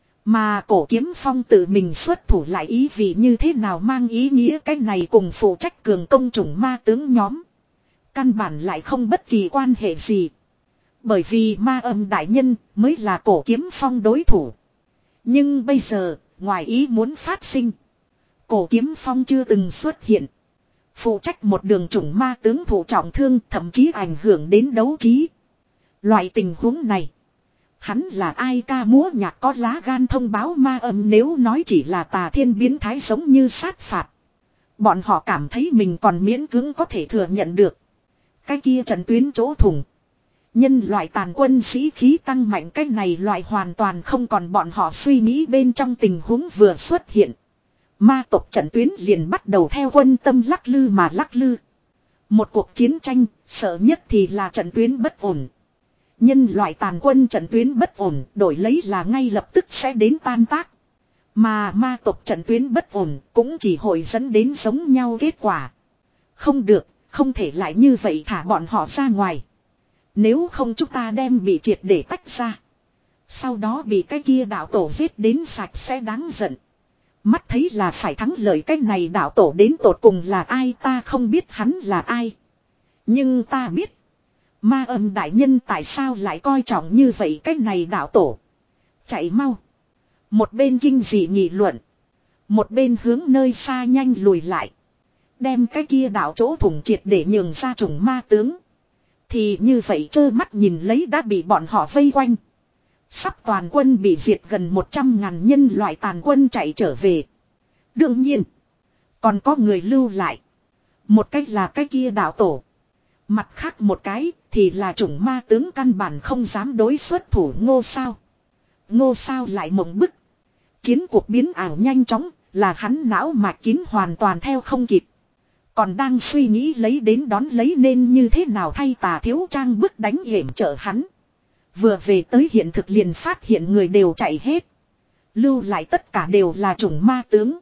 Mà Cổ Kiếm Phong tự mình xuất thủ lại ý vị như thế nào, mang ý nghĩa cái này cùng phụ trách cường công chủng ma tướng nhóm căn bản lại không bất kỳ quan hệ gì. Bởi vì Ma Âm đại nhân mới là Cổ Kiếm Phong đối thủ. Nhưng bây giờ, ngoài ý muốn phát sinh, Cổ Kiếm Phong chưa từng xuất hiện. Phụ trách một đường chủng ma tướng thụ trọng thương, thậm chí ảnh hưởng đến đấu trí. Loại tình huống này, hắn là ai ca múa nhạc có lá gan thông báo Ma Âm nếu nói chỉ là Tà Thiên biến thái giống như sát phạt, bọn họ cảm thấy mình còn miễn cưỡng có thể thừa nhận được. Cái kia trận tuyến chỗ thủng, nhân loại tàn quân sĩ khí tăng mạnh, cái này loại hoàn toàn không còn bọn họ suy nghĩ bên trong tình huống vừa xuất hiện. Ma tộc trận tuyến liền bắt đầu theo quân tâm lắc lư mà lắc lư. Một cuộc chiến tranh, sợ nhất thì là trận tuyến bất ổn. Nhân loại tàn quân trận tuyến bất ổn, đổi lấy là ngay lập tức sẽ đến tan tác. Mà ma tộc trận tuyến bất ổn, cũng chỉ hội dẫn đến giống nhau kết quả. Không được, không thể lại như vậy thả bọn họ ra ngoài. Nếu không chúng ta đem bị triệt để tách ra. Sau đó bị cái kia đạo tổ giết đến sạch sẽ đáng giận. Mắt thấy là phải thắng lợi, cái này đạo tổ đến tột cùng là ai ta không biết hắn là ai. Nhưng ta biết. Ma Âm đại nhân tại sao lại coi trọng như vậy cái này đạo tổ. Chạy mau. Một bên kinh dị nghị luận. Một bên hướng nơi xa nhanh lùi lại. Đem cái kia đạo chỗ thủng triệt để nhường ra chủng ma tướng. Thì như vậy trơ mắt nhìn lấy đã bị bọn họ vây quanh. Sắp toàn quân bị diệt gần một trăm ngàn nhân loại tàn quân chạy trở về. Đương nhiên, còn có người lưu lại. Một cách là cái kia đạo tổ. Mặt khác một cái thì là chủng ma tướng căn bản không dám đối xuất thủ Ngô Sao. Ngô Sao lại mộng bức. Chiến cuộc biến ảo nhanh chóng, là hắn não mạch kín hoàn toàn theo không kịp. Còn đang suy nghĩ lấy đến đón lấy nên như thế nào thay Tà Thiếu Trang bức đánh hiểm trợ hắn. Vừa về tới hiện thực liền phát hiện người đều chạy hết. Lưu lại tất cả đều là chủng ma tướng.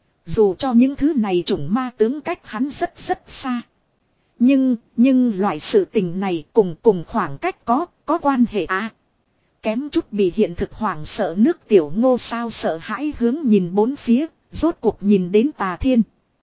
Dù cho những thứ này chủng ma tướng cách hắn rất rất xa. Nhưng, nhưng loại sự tình này cùng cùng khoảng cách có, có quan hệ à. Kém chút bị hiện thực hoảng sợ nước tiểu Ngô Sao sợ hãi hướng nhìn bốn phía, rốt cuộc nhìn đến Tà Thiên.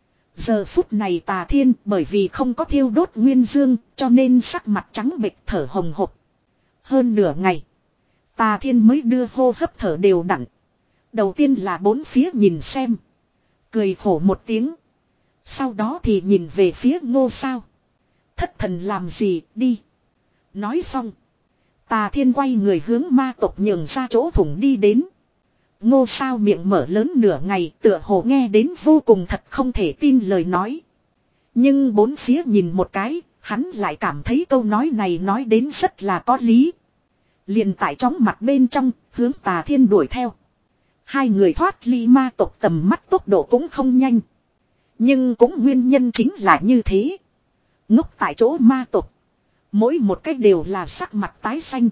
Giờ phút này Tà Thiên bởi vì không có thiêu đốt nguyên dương cho nên sắc mặt trắng bệch thở hồng hộc. Hơn nửa ngày, Tà Thiên mới đưa hô hấp thở đều đặn. Đầu tiên là bốn phía nhìn xem. Cười khổ một tiếng. Sau đó thì nhìn về phía Ngô Sao. Thất thần làm gì đi. Nói xong. Tà Thiên quay người hướng ma tộc nhường ra chỗ thủng đi đến. Ngô Sao miệng mở lớn nửa ngày tựa hồ nghe đến vô cùng thật không thể tin lời nói. Nhưng bốn phía nhìn một cái, hắn lại cảm thấy câu nói này nói đến rất là có lý. Liền tại chóng mặt bên trong, hướng Tà Thiên đuổi theo. Hai người thoát ly ma tộc tầm mắt tốc độ cũng không nhanh. Nhưng cũng nguyên nhân chính là như thế. Ngốc tại chỗ ma tộc. Mỗi một cách đều là sắc mặt tái xanh.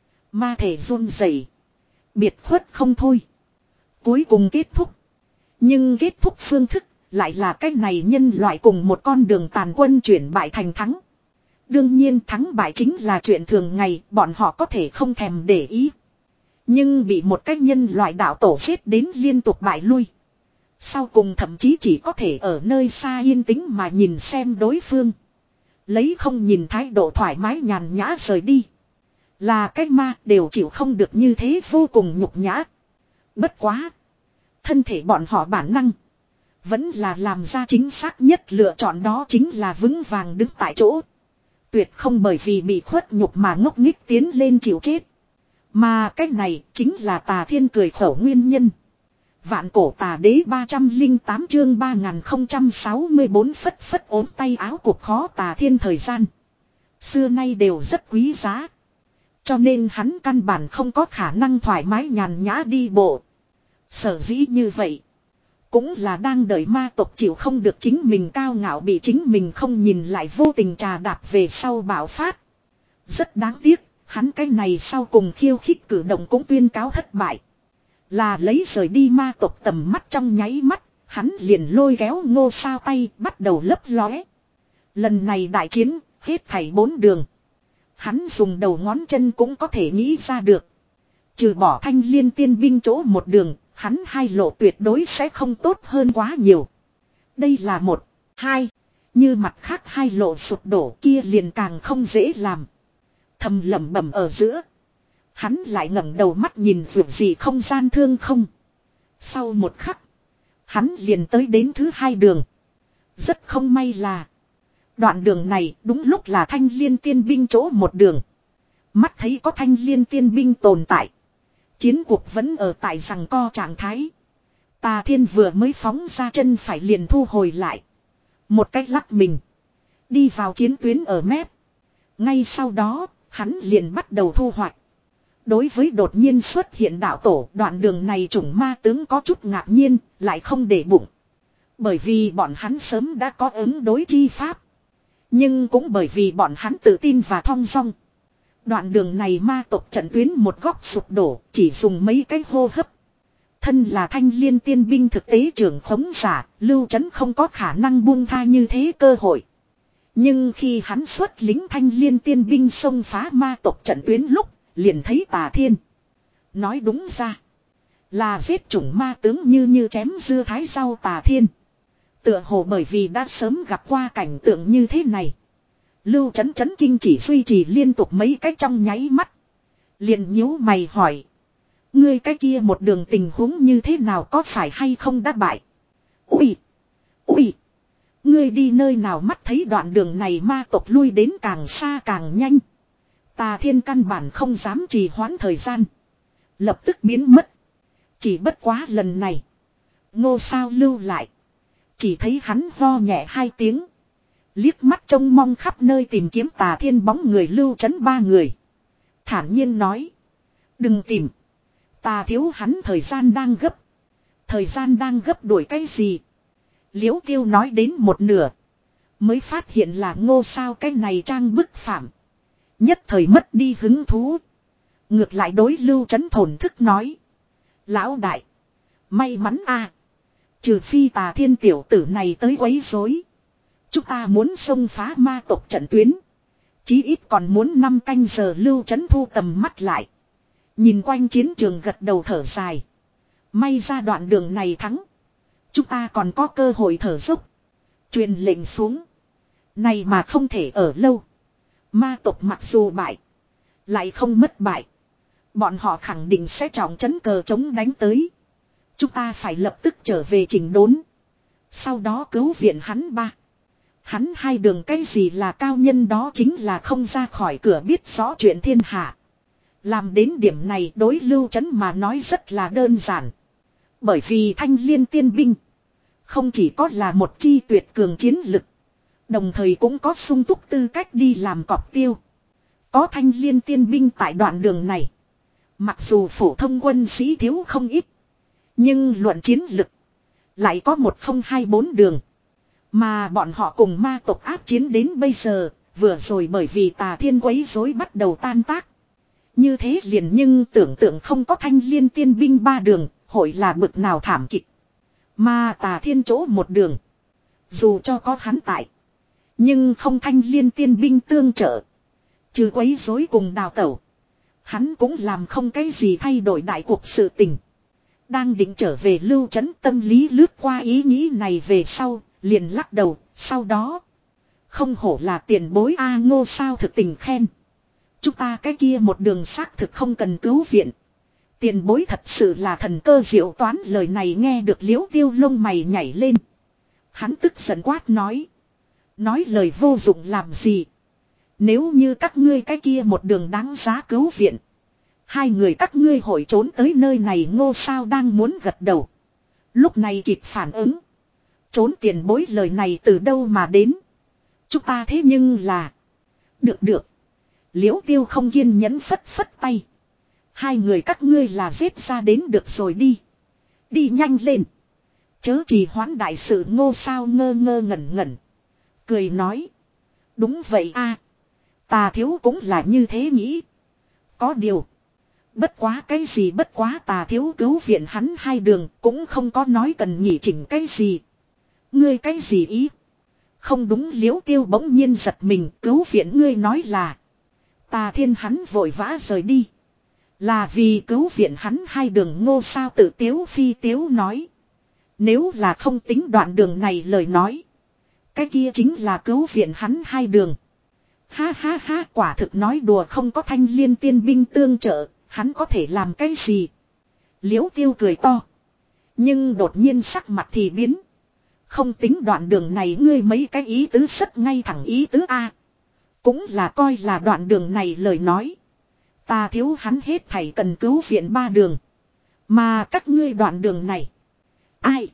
Ma thể run rẩy, biệt khuất không thôi. Cuối cùng kết thúc. Nhưng kết thúc phương thức lại là cách này nhân loại cùng một con đường tàn quân chuyển bại thành thắng. Đương nhiên thắng bại chính là chuyện thường ngày, bọn họ có thể không thèm để ý. Nhưng bị một cách nhân loại đạo tổ giết đến liên tục bại lui. Sau cùng thậm chí chỉ có thể ở nơi xa yên tĩnh mà nhìn xem đối phương. Lấy không nhìn thái độ thoải mái nhàn nhã rời đi. Là cách ma đều chịu không được như thế vô cùng nhục nhã. Bất quá. Thân thể bọn họ bản năng. Vẫn là làm ra chính xác nhất lựa chọn đó chính là vững vàng đứng tại chỗ. Tuyệt không bởi vì bị khuất nhục mà ngốc nghích tiến lên chịu chết. Mà cách này chính là Tà Thiên cười khổ nguyên nhân. Vạn cổ tà đế ba trăm lẻ tám chương ba nghìn không trăm sáu mươi bốn phất phất ốm tay áo cuộc khó Tà Thiên thời gian. Xưa nay đều rất quý giá. Cho nên hắn căn bản không có khả năng thoải mái nhàn nhã đi bộ. Sở dĩ như vậy. Cũng là đang đợi ma tộc chịu không được chính mình cao ngạo bị chính mình không nhìn lại vô tình trà đạp về sau bạo phát. Rất đáng tiếc, hắn cái này sau cùng khiêu khích cử động cũng tuyên cáo thất bại. Là lấy rời đi ma tộc tầm mắt trong nháy mắt, hắn liền lôi kéo Ngô Sao tay bắt đầu lấp lóe. Lần này đại chiến, hết thảy bốn đường. Hắn dùng đầu ngón chân cũng có thể nghĩ ra được. Trừ bỏ Thanh Liên tiên binh chỗ một đường, hắn hai lộ tuyệt đối sẽ không tốt hơn quá nhiều. Đây là một, hai, như mặt khác hai lộ sụp đổ kia liền càng không dễ làm. Thầm lẩm bẩm ở giữa. Hắn lại ngẩng đầu mắt nhìn vượt gì không gian thương không. Sau một khắc. Hắn liền tới đến thứ hai đường. Rất không may là. Đoạn đường này đúng lúc là Thanh Liên tiên binh chỗ một đường. Mắt thấy có Thanh Liên tiên binh tồn tại. Chiến cuộc vẫn ở tại giằng co trạng thái. Tà Thiên vừa mới phóng ra chân phải liền thu hồi lại. Một cách lắc mình. Đi vào chiến tuyến ở mép. Ngay sau đó, hắn liền bắt đầu thu hoạch. Đối với đột nhiên xuất hiện đạo tổ, đoạn đường này chủng ma tướng có chút ngạc nhiên, lại không để bụng. Bởi vì bọn hắn sớm đã có ứng đối chi pháp. Nhưng cũng bởi vì bọn hắn tự tin và thong dong. Đoạn đường này ma tộc trận tuyến một góc sụp đổ, chỉ dùng mấy cái hô hấp. Thân là Thanh Liên tiên binh thực tế trưởng khống giả, Lưu Chấn không có khả năng buông tha như thế cơ hội. Nhưng khi hắn xuất lính Thanh Liên tiên binh xông phá ma tộc trận tuyến lúc, liền thấy Tà Thiên. Nói đúng ra, là giết chủng ma tướng như như chém dưa thái rau Tà Thiên. Tựa hồ bởi vì đã sớm gặp qua cảnh tượng như thế này. Lưu Chấn chấn kinh chỉ duy trì liên tục mấy cách trong nháy mắt. Liền nhíu mày hỏi. Ngươi cái kia một đường tình huống như thế nào, có phải hay không đã bại? Ui! Ui! Ngươi đi nơi nào mắt thấy đoạn đường này ma tộc lui đến càng xa càng nhanh. Tà Thiên căn bản không dám trì hoãn thời gian. Lập tức biến mất. Chỉ bất quá lần này. Ngô Sao lưu lại. Chỉ thấy hắn ho nhẹ hai tiếng. Liếc mắt trông mong khắp nơi tìm kiếm Tà Thiên bóng người Lưu Chấn ba người. Thản nhiên nói. Đừng tìm. Tà thiếu hắn thời gian đang gấp. Thời gian đang gấp đuổi cái gì? Liễu Tiêu nói đến một nửa. Mới phát hiện là Ngô Sao cái này trang bức phạm. Nhất thời mất đi hứng thú. Ngược lại đối Lưu Chấn thổn thức nói. Lão đại. May mắn a, trừ phi Tà Thiên tiểu tử này tới quấy rối, chúng ta muốn xông phá ma tộc trận tuyến. Chí ít còn muốn năm canh giờ. Lưu Chấn thu tầm mắt lại. Nhìn quanh chiến trường gật đầu thở dài. May ra đoạn đường này thắng. Chúng ta còn có cơ hội thở dốc. Truyền lệnh xuống. Này mà không thể ở lâu. Ma tộc mặc dù bại, lại không mất bại. Bọn họ khẳng định sẽ trọng trấn cờ chống đánh tới. Chúng ta phải lập tức trở về chỉnh đốn. Sau đó cứu viện hắn ba. Hắn hai đường cái gì là cao nhân, đó chính là không ra khỏi cửa biết rõ chuyện thiên hạ. Làm đến điểm này đối Lưu Chấn mà nói rất là đơn giản. Bởi vì Thanh Liên tiên binh không chỉ có là một chi tuyệt cường chiến lực, đồng thời cũng có sung túc tư cách đi làm cọp tiêu. Có Thanh Liên tiên binh tại đoạn đường này, mặc dù phổ thông quân sĩ thiếu không ít, nhưng luận chiến lực lại có một không hai bốn đường. Mà bọn họ cùng ma tộc áp chiến đến bây giờ, vừa rồi bởi vì Tà Thiên quấy rối bắt đầu tan tác. Như thế liền nhưng tưởng tượng không có Thanh Liên tiên binh ba đường, hội là bực nào thảm kịch. Mà Tà Thiên chỗ một đường, dù cho có hắn tại, nhưng không Thanh Liên tiên binh tương trợ, trừ quấy rối cùng đào tẩu, hắn cũng làm không cái gì thay đổi đại cuộc sự tình. Đang định trở về Lưu Chấn tâm lý lướt qua ý nghĩ này về sau, liền lắc đầu. Sau đó, không hổ là tiền bối A Ngô Sao thực tình khen. Chúng ta cái kia một đường xác thực không cần cứu viện. Tiền bối thật sự là thần cơ diệu toán. Lời này nghe được Liễu Tiêu lông mày nhảy lên. Hắn tức giận quát nói. Nói lời vô dụng làm gì? Nếu như các ngươi cái kia một đường đáng giá cứu viện, hai người các ngươi hội trốn tới nơi này. Ngô Sao đang muốn gật đầu, lúc này kịp phản ứng. Trốn tiền bối lời này từ đâu mà đến? Chúng ta thế nhưng là... Được được. Liễu Tiêu không kiên nhẫn phất phất tay. Hai người các ngươi là giết ra đến được rồi đi. Đi nhanh lên. Chớ trì hoãn đại sự. Ngô Sao ngơ ngơ ngẩn ngẩn. Cười nói. Đúng vậy a, Tà thiếu cũng là như thế nghĩ. Có điều. Bất quá cái gì bất quá Tà thiếu cứu viện hắn hai đường cũng không có nói cần nhỉ chỉnh cái gì. Ngươi cái gì ý? Không đúng. Liễu Tiêu bỗng nhiên giật mình. Cứu viện ngươi nói là Tà Thiên hắn vội vã rời đi, là vì cứu viện hắn hai đường. Ngô Sao tự tiếu phi tiếu nói. Nếu là không tính đoạn đường này lời nói, cái kia chính là cứu viện hắn hai đường. Ha ha ha, quả thực nói đùa. Không có Thanh Liên tiên binh tương trợ, hắn có thể làm cái gì? Liễu Tiêu cười to, nhưng đột nhiên sắc mặt thì biến. Không tính đoạn đường này ngươi mấy cái ý tứ rất ngay thẳng ý tứ A. Cũng là coi là đoạn đường này lời nói, Tà thiếu hắn hết thảy cần cứu viện ba đường. Mà các ngươi đoạn đường này, ai?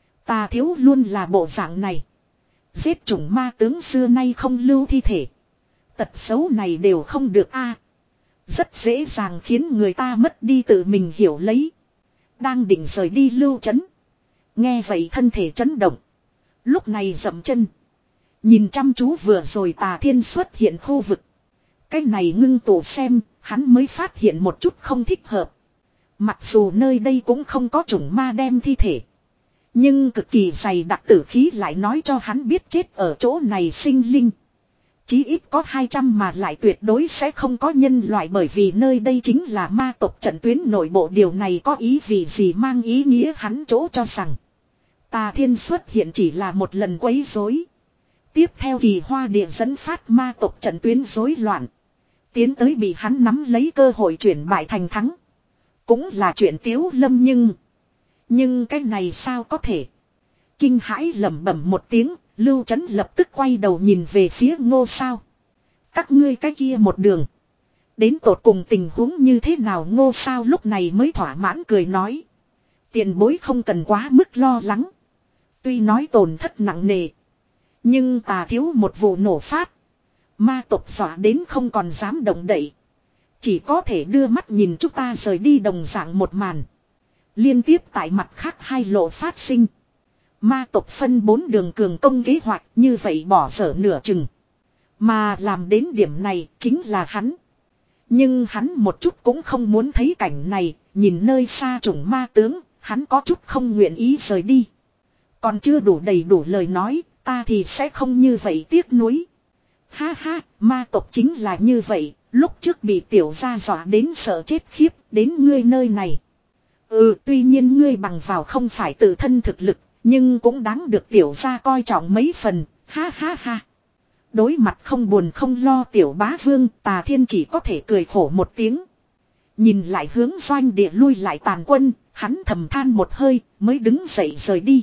Tà thiếu luôn là bộ dạng này. Giết chủng ma tướng xưa nay không lưu thi thể. Tật xấu này đều không được A. Rất dễ dàng khiến người ta mất đi tự mình hiểu lấy. Đang định rời đi Lưu Chấn, nghe vậy thân thể chấn động. Lúc này dậm chân, nhìn chăm chú vừa rồi Tà Thiên xuất hiện khu vực. Cái này ngưng tụ xem, hắn mới phát hiện một chút không thích hợp. Mặc dù nơi đây cũng không có chủng ma đem thi thể, nhưng cực kỳ dày đặc tử khí lại nói cho hắn biết chết ở chỗ này sinh linh chí ít có hai trăm, mà lại tuyệt đối sẽ không có nhân loại, bởi vì nơi đây chính là ma tộc trận tuyến nội bộ. Điều này có ý vị gì? Mang ý nghĩa hắn chỗ cho rằng Tà Thiên xuất hiện chỉ là một lần quấy rối. Tiếp theo kỳ hoa địa dẫn phát ma tộc trận tuyến rối loạn, tiến tới bị hắn nắm lấy cơ hội chuyển bại thành thắng. Cũng là chuyện Tiếu Lâm, nhưng Nhưng cái này sao có thể? Kinh hãi lẩm bẩm một tiếng, Lưu Chấn lập tức quay đầu nhìn về phía Ngô Sao. Các ngươi cái kia một đường, đến tột cùng tình huống như thế nào? Ngô Sao lúc này mới thỏa mãn cười nói. Tiền bối không cần quá mức lo lắng. Tuy nói tổn thất nặng nề, Nhưng tà thiếu một vụ nổ phát. Ma tộc dọa đến không còn dám động đậy. Chỉ có thể đưa mắt nhìn chúng ta rời đi đồng dạng một màn. Liên tiếp tại mặt khác hai lộ phát sinh. Ma tộc phân bốn đường cường công kế hoạch như vậy bỏ dở nửa chừng. Mà làm đến điểm này chính là hắn. Nhưng hắn một chút cũng không muốn thấy cảnh này. Nhìn nơi xa trùng ma tướng, hắn có chút không nguyện ý rời đi. Còn chưa đủ đầy đủ lời nói, ta thì sẽ không như vậy tiếc nuối. Ha ha, ma tộc chính là như vậy, lúc trước bị tiểu gia dọa đến sợ chết khiếp, đến ngươi nơi này. Ừ, tuy nhiên ngươi bằng vào không phải tự thân thực lực, nhưng cũng đáng được tiểu gia coi trọng mấy phần, ha ha ha. Đối mặt không buồn không lo tiểu bá vương, Tà Thiên chỉ có thể cười khổ một tiếng. Nhìn lại hướng doanh địa lui lại tàn quân, hắn thầm than một hơi, mới đứng dậy rời đi.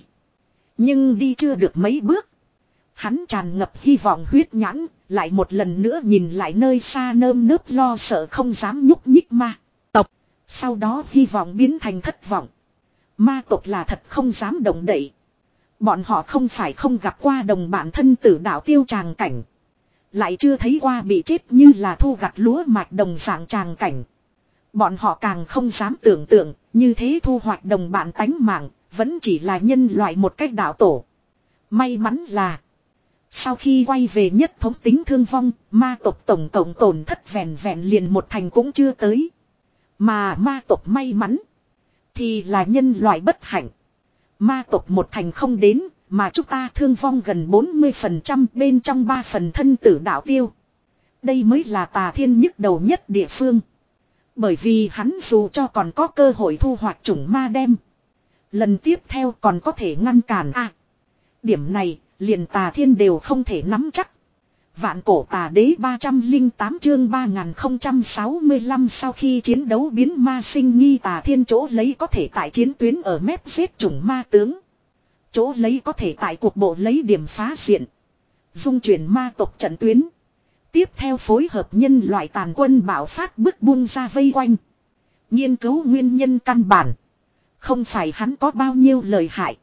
Nhưng đi chưa được mấy bước. Hắn tràn ngập hy vọng huyết nhãn, lại một lần nữa nhìn lại nơi xa nơm nớp lo sợ không dám nhúc nhích ma tộc. Sau đó hy vọng biến thành thất vọng. Ma tộc là thật không dám động đậy. Bọn họ không phải không gặp qua đồng bạn thân tử đạo tiêu tràng cảnh. Lại chưa thấy qua bị chết như là thu gặt lúa mạch đồng dạng tràng cảnh. Bọn họ càng không dám tưởng tượng, như thế thu hoạch đồng bạn tánh mạng, vẫn chỉ là nhân loại một cách đạo tổ. May mắn là, sau khi quay về nhất thống tính thương vong, ma tộc tổng cộng tổn thất vẹn vẹn liền một thành cũng chưa tới. Mà ma tộc may mắn, thì là nhân loại bất hạnh. Ma tộc một thành không đến, mà chúng ta thương vong gần bốn mươi phần trăm bên trong ba phần thân tử đạo tiêu. Đây mới là Tà Thiên nhức đầu nhất địa phương. Bởi vì hắn dù cho còn có cơ hội thu hoạch chủng ma đem. Lần tiếp theo còn có thể ngăn cản a. À, điểm này, liền Tà Thiên đều không thể nắm chắc. Vạn cổ tà đế ba trăm lẻ tám chương ba nghìn không trăm sáu mươi lăm sau khi chiến đấu biến ma sinh nghi Tà Thiên chỗ lấy có thể tại chiến tuyến ở mép giết chủng ma tướng. Chỗ lấy có thể tại cuộc bộ lấy điểm phá diện. Dung chuyển ma tộc trận tuyến. Tiếp theo phối hợp nhân loại tàn quân bạo phát bức buông ra vây quanh. Nghiên cứu nguyên nhân căn bản. Không phải hắn có bao nhiêu lợi hại.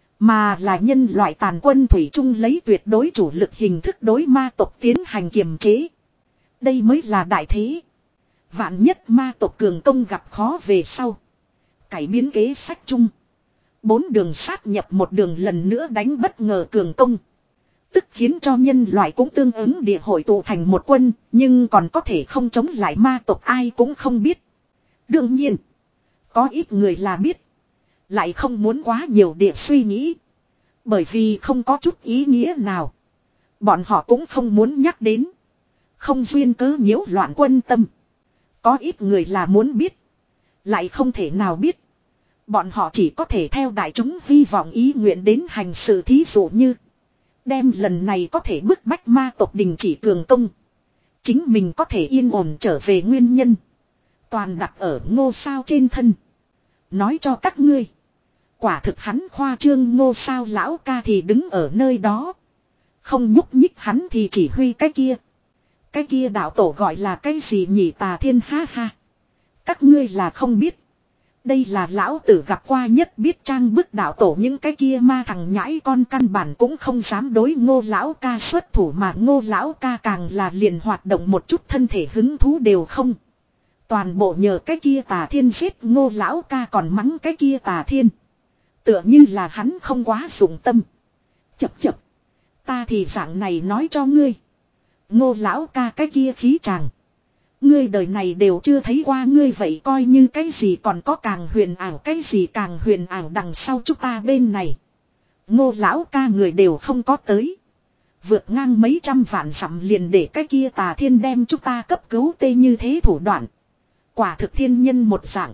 Mà là nhân loại tàn quân thủy chung lấy tuyệt đối chủ lực hình thức đối ma tộc tiến hành kiềm chế. Đây mới là đại thế. Vạn nhất ma tộc cường công gặp khó về sau. Cải biến kế sách chung. Bốn đường sát nhập một đường lần nữa đánh bất ngờ cường công. Tức khiến cho nhân loại cũng tương ứng địa hội tụ thành một quân, nhưng còn có thể không chống lại ma tộc ai cũng không biết. Đương nhiên, có ít người là biết, lại không muốn quá nhiều địa suy nghĩ. Bởi vì không có chút ý nghĩa nào. Bọn họ cũng không muốn nhắc đến. Không duyên cớ nhiễu loạn quân tâm. Có ít người là muốn biết, lại không thể nào biết. Bọn họ chỉ có thể theo đại chúng hy vọng ý nguyện đến hành sự, thí dụ như đem lần này có thể bức bách ma tộc đình chỉ cường công. Chính mình có thể yên ổn trở về nguyên nhân. Toàn đặt ở Ngô Sao trên thân. Nói cho các ngươi. Quả thực hắn khoa trương, Ngô Sao lão ca thì đứng ở nơi đó. Không nhúc nhích, hắn thì chỉ huy cái kia. Cái kia đạo tổ gọi là cái gì nhỉ? Tà Thiên, ha ha. Các ngươi là không biết. Đây là lão tử gặp qua nhất biết trang bức đạo tổ, những cái kia ma thằng nhãi con căn bản cũng không dám đối Ngô lão ca xuất thủ, mà Ngô lão ca càng là liền hoạt động một chút thân thể hứng thú đều không. Toàn bộ nhờ cái kia Tà Thiên giết Ngô lão ca, còn mắng cái kia Tà Thiên. Tựa như là hắn không quá dụng tâm. Chập chập. Ta thì dạng này nói cho ngươi. Ngô lão ca cái kia khí chàng. Ngươi đời này đều chưa thấy qua, ngươi vậy coi như cái gì còn có càng huyền ảo, cái gì càng huyền ảo đằng sau chúng ta bên này. Ngô lão ca người đều không có tới. Vượt ngang mấy trăm vạn dặm liền để cái kia Tà Thiên đem chúng ta cấp cứu tê như thế thủ đoạn. Quả thực thiên nhân một dạng.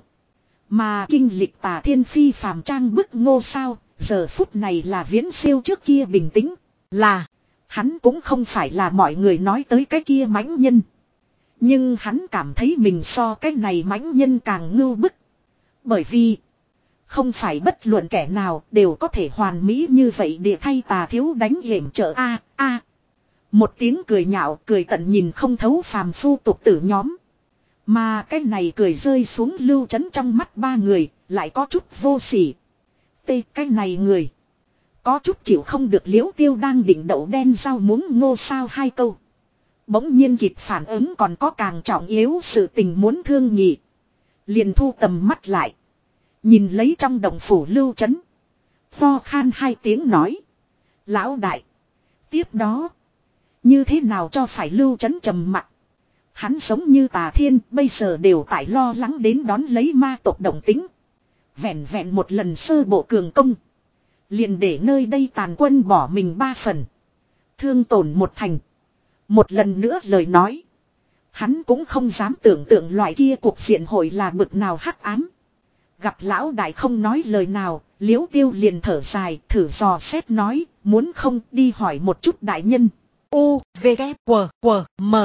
Mà kinh lịch Tà Thiên phi phàm trang bức Ngô Sao, giờ phút này là viễn siêu trước kia bình tĩnh. Là, hắn cũng không phải là mọi người nói tới cái kia mãnh nhân. Nhưng hắn cảm thấy mình so cái này mãnh nhân càng ngưu bức. Bởi vì không phải bất luận kẻ nào đều có thể hoàn mỹ như vậy để thay Tà thiếu đánh hiểm trợ a a. Một tiếng cười nhạo, cười tận nhìn không thấu phàm phu tục tử nhóm. Mà cái này cười rơi xuống Lưu Chấn trong mắt ba người, lại có chút vô sỉ. Tê, cái này người Có chút chịu không được Liễu Tiêu đang định đậu đen rau muống ngô sao hai câu. Bỗng nhiên kịp phản ứng còn có càng trọng yếu sự tình muốn thương nghị. Liền thu tầm mắt lại. Nhìn lấy trong đồng phủ Lưu Trấn. Pho khan hai tiếng nói. Lão đại. Tiếp đó. Như thế nào cho phải Lưu Trấn trầm mặc. Hắn giống như Tà Thiên bây giờ đều tại lo lắng đến đón lấy ma tộc động tính. Vẹn vẹn một lần sơ bộ cường công. Liền để nơi đây tàn quân bỏ mình ba phần. Thương tổn một thành. Một lần nữa lời nói. Hắn cũng không dám tưởng tượng loại kia cuộc diện hội là bực nào hắc ám. Gặp lão đại không nói lời nào, Liễu Tiêu liền thở dài, thử dò xét nói, muốn không đi hỏi một chút đại nhân. U, V, K, W, W, M.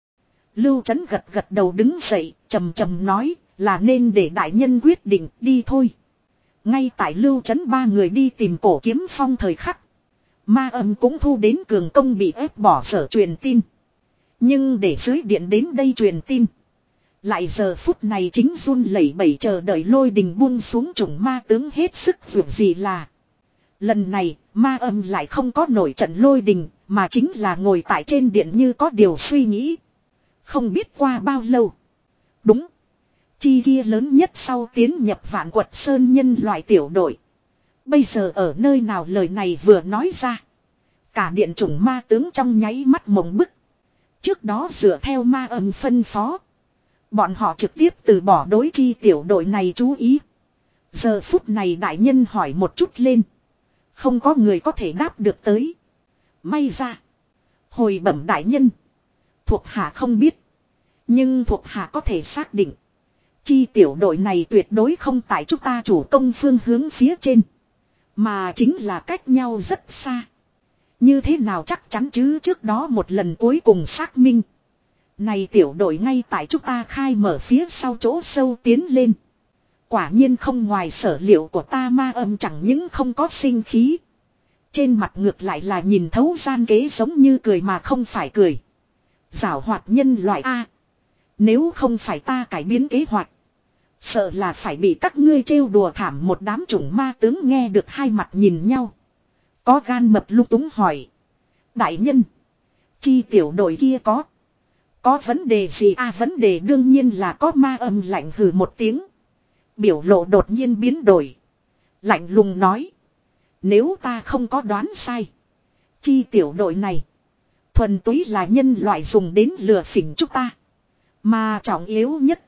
Lưu Trấn gật gật đầu đứng dậy, trầm trầm nói, là nên để đại nhân quyết định, đi thôi. Ngay tại Lưu Trấn ba người đi tìm Cổ Kiếm Phong thời khắc. Ma âm cũng thu đến cường công bị ép bỏ sở truyền tin. Nhưng để dưới điện đến đây truyền tin. Lại giờ phút này chính run lẩy bẩy chờ đợi lôi đình buông xuống chủng ma tướng hết sức vượt gì là. Lần này ma âm lại không có nổi trận lôi đình mà chính là ngồi tại trên điện như có điều suy nghĩ. Không biết qua bao lâu. Đúng. Chi kia lớn nhất sau tiến nhập Vạn Quật Sơn nhân loại tiểu đội. Bây giờ ở nơi nào lời này vừa nói ra. Cả điện chủng ma tướng trong nháy mắt mộng bức. Trước đó dựa theo ma âm phân phó. Bọn họ trực tiếp từ bỏ đối chi tiểu đội này chú ý. Giờ phút này đại nhân hỏi một chút lên. Không có người có thể đáp được tới. May ra. Hồi bẩm đại nhân. Thuộc hạ không biết. Nhưng thuộc hạ có thể xác định. Chi tiểu đội này tuyệt đối không tại chúng ta chủ công phương hướng phía trên. Mà chính là cách nhau rất xa. Như thế nào chắc chắn chứ trước đó một lần cuối cùng xác minh. Này tiểu đội ngay tại chúng ta khai mở phía sau chỗ sâu tiến lên. Quả nhiên không ngoài sở liệu của ta ma âm chẳng những không có sinh khí. Trên mặt ngược lại là nhìn thấu gian kế giống như cười mà không phải cười. Giảo hoạt nhân loại A. Nếu không phải ta cải biến kế hoạch. Sợ là phải bị các ngươi trêu đùa thảm một đám chủng ma tướng nghe được hai mặt nhìn nhau. Có gan mập lung túng hỏi. Đại nhân. Chi tiểu đội kia có. Có vấn đề gì à vấn đề đương nhiên là có ma âm lạnh hừ một tiếng. Biểu lộ đột nhiên biến đổi. Lạnh lùng nói. Nếu ta không có đoán sai. Chi tiểu đội này. Thuần túy là nhân loại dùng đến lừa phỉnh chúng ta. Mà trọng yếu nhất.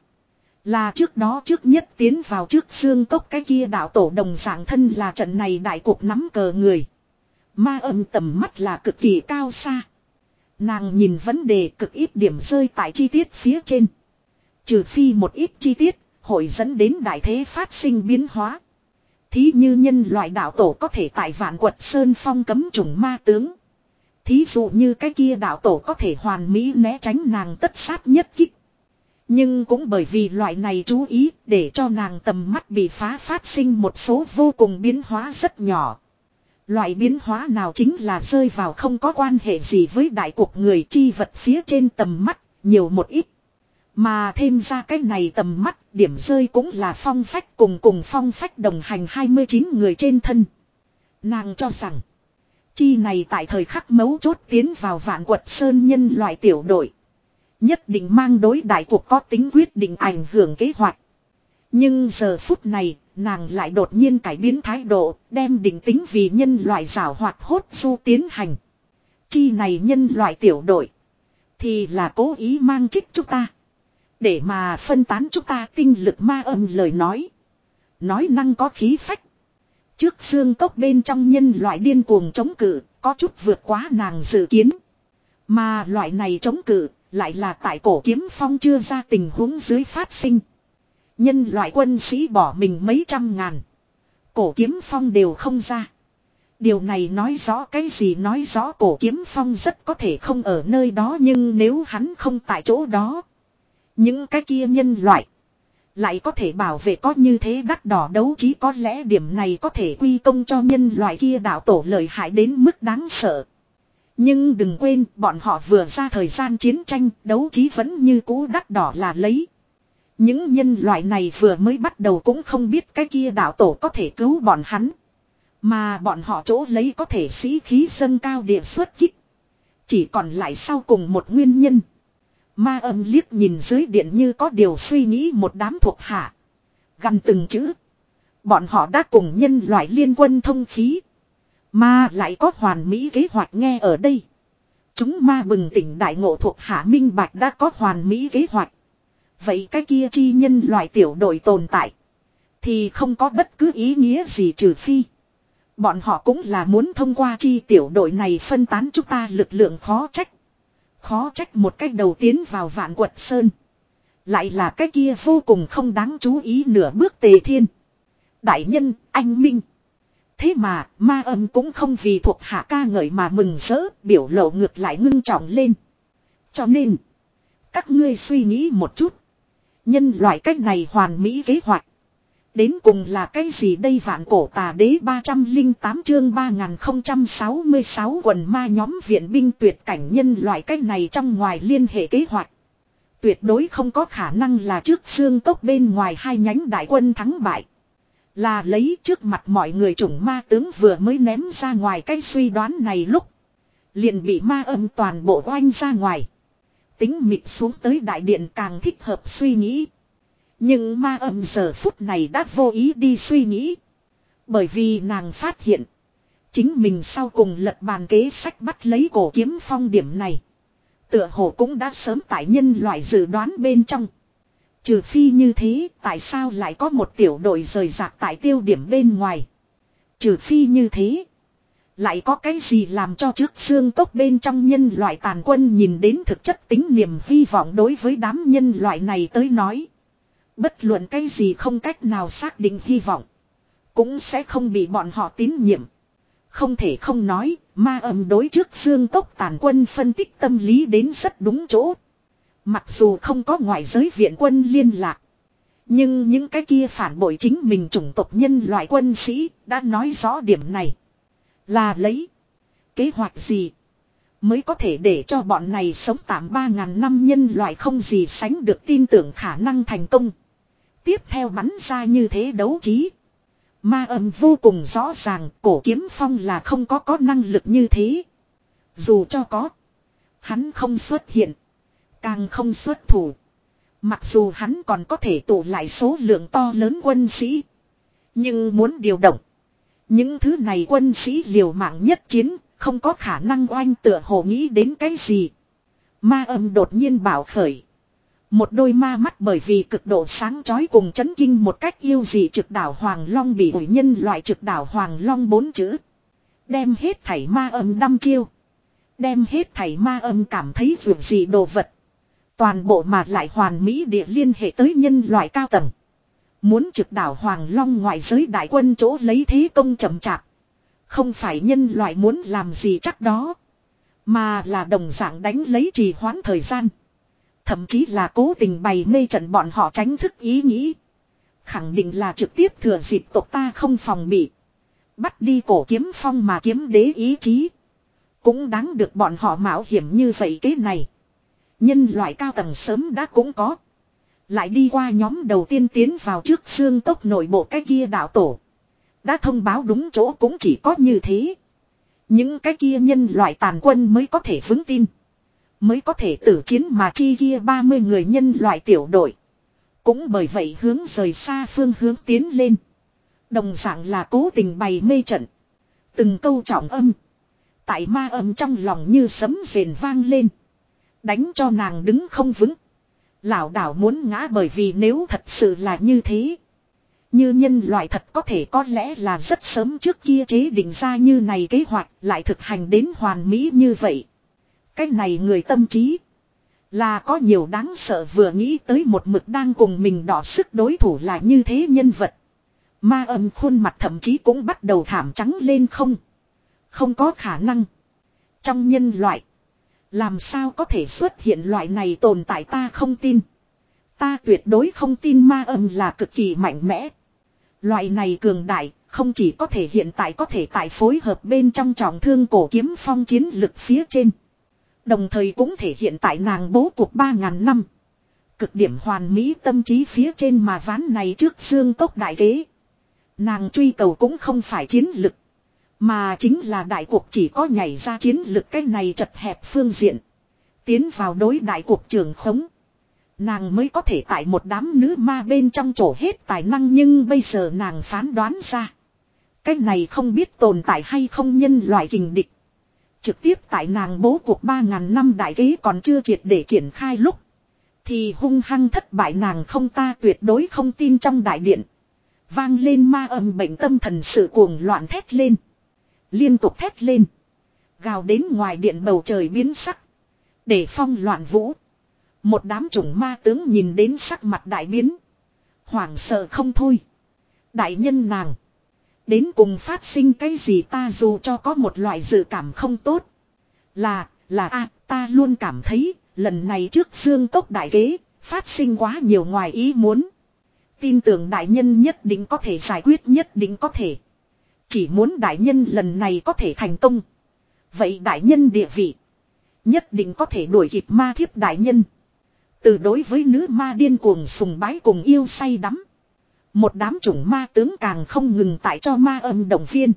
Là trước đó trước nhất tiến vào trước xương cốc cái kia đạo tổ đồng dạng thân là trận này đại cuộc nắm cờ người. Ma âm tầm mắt là cực kỳ cao xa. Nàng nhìn vấn đề cực ít điểm rơi tại chi tiết phía trên. Trừ phi một ít chi tiết, hội dẫn đến đại thế phát sinh biến hóa. Thí như nhân loại đạo tổ có thể tại Vạn Quật Sơn phong cấm chủng ma tướng. Thí dụ như cái kia đạo tổ có thể hoàn mỹ né tránh nàng tất sát nhất kích. Nhưng cũng bởi vì loại này chú ý để cho nàng tầm mắt bị phá phát sinh một số vô cùng biến hóa rất nhỏ. Loại biến hóa nào chính là rơi vào không có quan hệ gì với đại cuộc người chi vật phía trên tầm mắt, nhiều một ít. Mà thêm ra cái này tầm mắt, điểm rơi cũng là phong phách cùng cùng phong phách đồng hành hai mươi chín người trên thân. Nàng cho rằng, chi này tại thời khắc mấu chốt tiến vào Vạn Quật Sơn nhân loại tiểu đội. Nhất định mang đối đại cuộc có tính quyết định ảnh hưởng kế hoạch. Nhưng giờ phút này, nàng lại đột nhiên cải biến thái độ, đem định tính vì nhân loại giảo hoạt hốt du tiến hành. Chi này nhân loại tiểu đội, thì là cố ý mang trích chúng ta. Để mà phân tán chúng ta tinh lực ma âm lời nói. Nói năng có khí phách. Trước xương cốc bên trong nhân loại điên cuồng chống cự, có chút vượt quá nàng dự kiến. Mà loại này chống cự, lại là tại Cổ Kiếm Phong chưa ra tình huống dưới phát sinh. Nhân loại quân sĩ bỏ mình mấy trăm ngàn. Cổ Kiếm Phong đều không ra. Điều này nói rõ cái gì nói rõ Cổ Kiếm Phong rất có thể không ở nơi đó. Nhưng nếu hắn không tại chỗ đó. Những cái kia nhân loại. Lại có thể bảo vệ có như thế đắt đỏ đấu trí. Có lẽ điểm này có thể quy công cho nhân loại kia đạo tổ lợi hại đến mức đáng sợ. Nhưng đừng quên bọn họ vừa ra thời gian chiến tranh. Đấu trí vẫn như cũ đắt đỏ là lấy. Những nhân loại này vừa mới bắt đầu cũng không biết cái kia đạo tổ có thể cứu bọn hắn. Mà bọn họ chỗ lấy có thể sĩ khí dâng cao địa xuất kích. Chỉ còn lại sau cùng một nguyên nhân. Ma âm liếc nhìn dưới điện như có điều suy nghĩ một đám thuộc hạ. Gần từng chữ. Bọn họ đã cùng nhân loại liên quân thông khí. Mà lại có hoàn mỹ kế hoạch nghe ở đây. Chúng ma bừng tỉnh đại ngộ thuộc hạ minh bạch đã có hoàn mỹ kế hoạch. Vậy cái kia chi nhân loại tiểu đội tồn tại. Thì không có bất cứ ý nghĩa gì trừ phi. Bọn họ cũng là muốn thông qua chi tiểu đội này phân tán chúng ta lực lượng khó trách. Khó trách một cách đầu tiến vào Vạn Quật Sơn. Lại là cái kia vô cùng không đáng chú ý nửa bước Tề Thiên. Đại nhân, anh Minh. Thế mà, ma âm cũng không vì thuộc hạ ca ngợi mà mừng rỡ, biểu lộ ngược lại ngưng trọng lên. Cho nên, các ngươi suy nghĩ một chút. Nhân loại cách này hoàn mỹ kế hoạch. Đến cùng là cái gì đây Vạn Cổ Tà Đế ba trăm lẻ tám chương ba nghìn không trăm sáu mươi sáu quần ma nhóm viện binh tuyệt cảnh nhân loại cách này trong ngoài liên hệ kế hoạch. Tuyệt đối không có khả năng là trước xương cốc bên ngoài hai nhánh đại quân thắng bại. Là lấy trước mặt mọi người chủng ma tướng vừa mới ném ra ngoài cái suy đoán này lúc. Liền bị ma âm toàn bộ oanh ra ngoài. Tính mịt xuống tới đại điện càng thích hợp suy nghĩ. Nhưng ma âm giờ phút này đã vô ý đi suy nghĩ. Bởi vì nàng phát hiện. Chính mình sau cùng lật bàn kế sách bắt lấy cổ kiếm phong điểm này. Tựa hồ cũng đã sớm tại nhân loại dự đoán bên trong. Trừ phi như thế, tại sao lại có một tiểu đội rời rạc tại tiêu điểm bên ngoài? Trừ phi như thế, lại có cái gì làm cho trước xương cốc bên trong nhân loại tàn quân nhìn đến thực chất tính niềm hy vọng đối với đám nhân loại này tới nói. Bất luận cái gì không cách nào xác định hy vọng, cũng sẽ không bị bọn họ tín nhiệm. Không thể không nói, ma âm đối trước xương cốc tàn quân phân tích tâm lý đến rất đúng chỗ. Mặc dù không có ngoại giới viện quân liên lạc. Nhưng những cái kia phản bội chính mình chủng tộc nhân loại quân sĩ đã nói rõ điểm này. Là lấy kế hoạch gì mới có thể để cho bọn này sống tạm ba ngàn năm nhân loại không gì sánh được tin tưởng khả năng thành công. Tiếp theo bắn ra như thế đấu trí. Ma âm vô cùng rõ ràng cổ kiếm phong là không có có năng lực như thế. Dù cho có, hắn không xuất hiện. Càng không xuất thủ. Mặc dù hắn còn có thể tụ lại số lượng to lớn quân sĩ. Nhưng muốn điều động. Những thứ này quân sĩ liều mạng nhất chiến. Không có khả năng oanh tựa hồ nghĩ đến cái gì. Ma âm đột nhiên bảo khởi. Một đôi ma mắt bởi vì cực độ sáng chói cùng chấn kinh một cách yêu dị trực đảo Hoàng Long bị ủi nhân loại trực đảo Hoàng Long bốn chữ. Đem hết thảy ma âm đăm chiêu. Đem hết thảy ma âm cảm thấy vượt gì đồ vật. Toàn bộ mà lại hoàn mỹ địa liên hệ tới nhân loại cao tầng. Muốn trực đảo Hoàng Long ngoại giới đại quân chỗ lấy thế công chậm chạp. Không phải nhân loại muốn làm gì chắc đó. Mà là đồng dạng đánh lấy trì hoãn thời gian. Thậm chí là cố tình bày mê trận bọn họ tránh thức ý nghĩ. Khẳng định là trực tiếp thừa dịp tộc ta không phòng bị. Bắt đi cổ kiếm phong mà kiếm đế ý chí. Cũng đáng được bọn họ mạo hiểm như vậy cái này. Nhân loại cao tầng sớm đã cũng có. Lại đi qua nhóm đầu tiên tiến vào trước xương cốc nội bộ cái kia đạo tổ. Đã thông báo đúng chỗ cũng chỉ có như thế. Những cái kia nhân loại tàn quân mới có thể vững tin. Mới có thể tử chiến mà chi kia ba mươi người nhân loại tiểu đội. Cũng bởi vậy hướng rời xa phương hướng tiến lên. Đồng dạng là cố tình bày mê trận. Từng câu trọng âm. Tại ma âm trong lòng như sấm rền vang lên. Đánh cho nàng đứng không vững. Lảo đảo muốn ngã bởi vì nếu thật sự là như thế. Như nhân loại thật có thể có lẽ là rất sớm trước kia chế định ra như này kế hoạch lại thực hành đến hoàn mỹ như vậy. Cái này người tâm trí. Là có nhiều đáng sợ vừa nghĩ tới một mực đang cùng mình đỏ sức đối thủ là như thế nhân vật. Ma âm khuôn mặt thậm chí cũng bắt đầu thảm trắng lên không. Không có khả năng. Trong nhân loại. Làm sao có thể xuất hiện loại này tồn tại ta không tin. Ta tuyệt đối không tin ma âm là cực kỳ mạnh mẽ. Loại này cường đại không chỉ có thể hiện tại có thể tại phối hợp bên trong trọng thương cổ kiếm phong chiến lực phía trên. Đồng thời cũng thể hiện tại nàng bố cuộc ba ngàn năm. Cực điểm hoàn mỹ tâm trí phía trên mà ván này trước xương cốc đại kế. Nàng truy cầu cũng không phải chiến lực. Mà chính là đại cuộc chỉ có nhảy ra chiến lực cái này chật hẹp phương diện. Tiến vào đối đại cuộc trường khống. Nàng mới có thể tại một đám nữ ma bên trong trổ hết tài năng, nhưng bây giờ nàng phán đoán ra. Cái này không biết tồn tại hay không nhân loại kình địch. Trực tiếp tại nàng bố cuộc ba ngàn năm đại kế còn chưa triệt để triển khai lúc. Thì hung hăng thất bại, nàng không ta tuyệt đối không tin. Trong đại điện vang lên ma âm bệnh tâm thần sự cuồng loạn thét lên. Liên tục thét lên. Gào đến ngoài điện bầu trời biến sắc. Để phong loạn vũ. Một đám chủng ma tướng nhìn đến sắc mặt đại biến. Hoảng sợ không thôi. Đại nhân nàng. Đến cùng phát sinh cái gì, ta dù cho có một loại dự cảm không tốt. Là, là a ta luôn cảm thấy, lần này trước xương cốc đại kế, phát sinh quá nhiều ngoài ý muốn. Tin tưởng đại nhân nhất định có thể giải quyết, nhất định có thể. Chỉ muốn đại nhân lần này có thể thành công. Vậy đại nhân địa vị, nhất định có thể đuổi kịp ma thiếp đại nhân. Từ đối với nữ ma điên cuồng sùng bái cùng yêu say đắm. Một đám chủng ma tướng càng không ngừng tại cho ma âm động viên.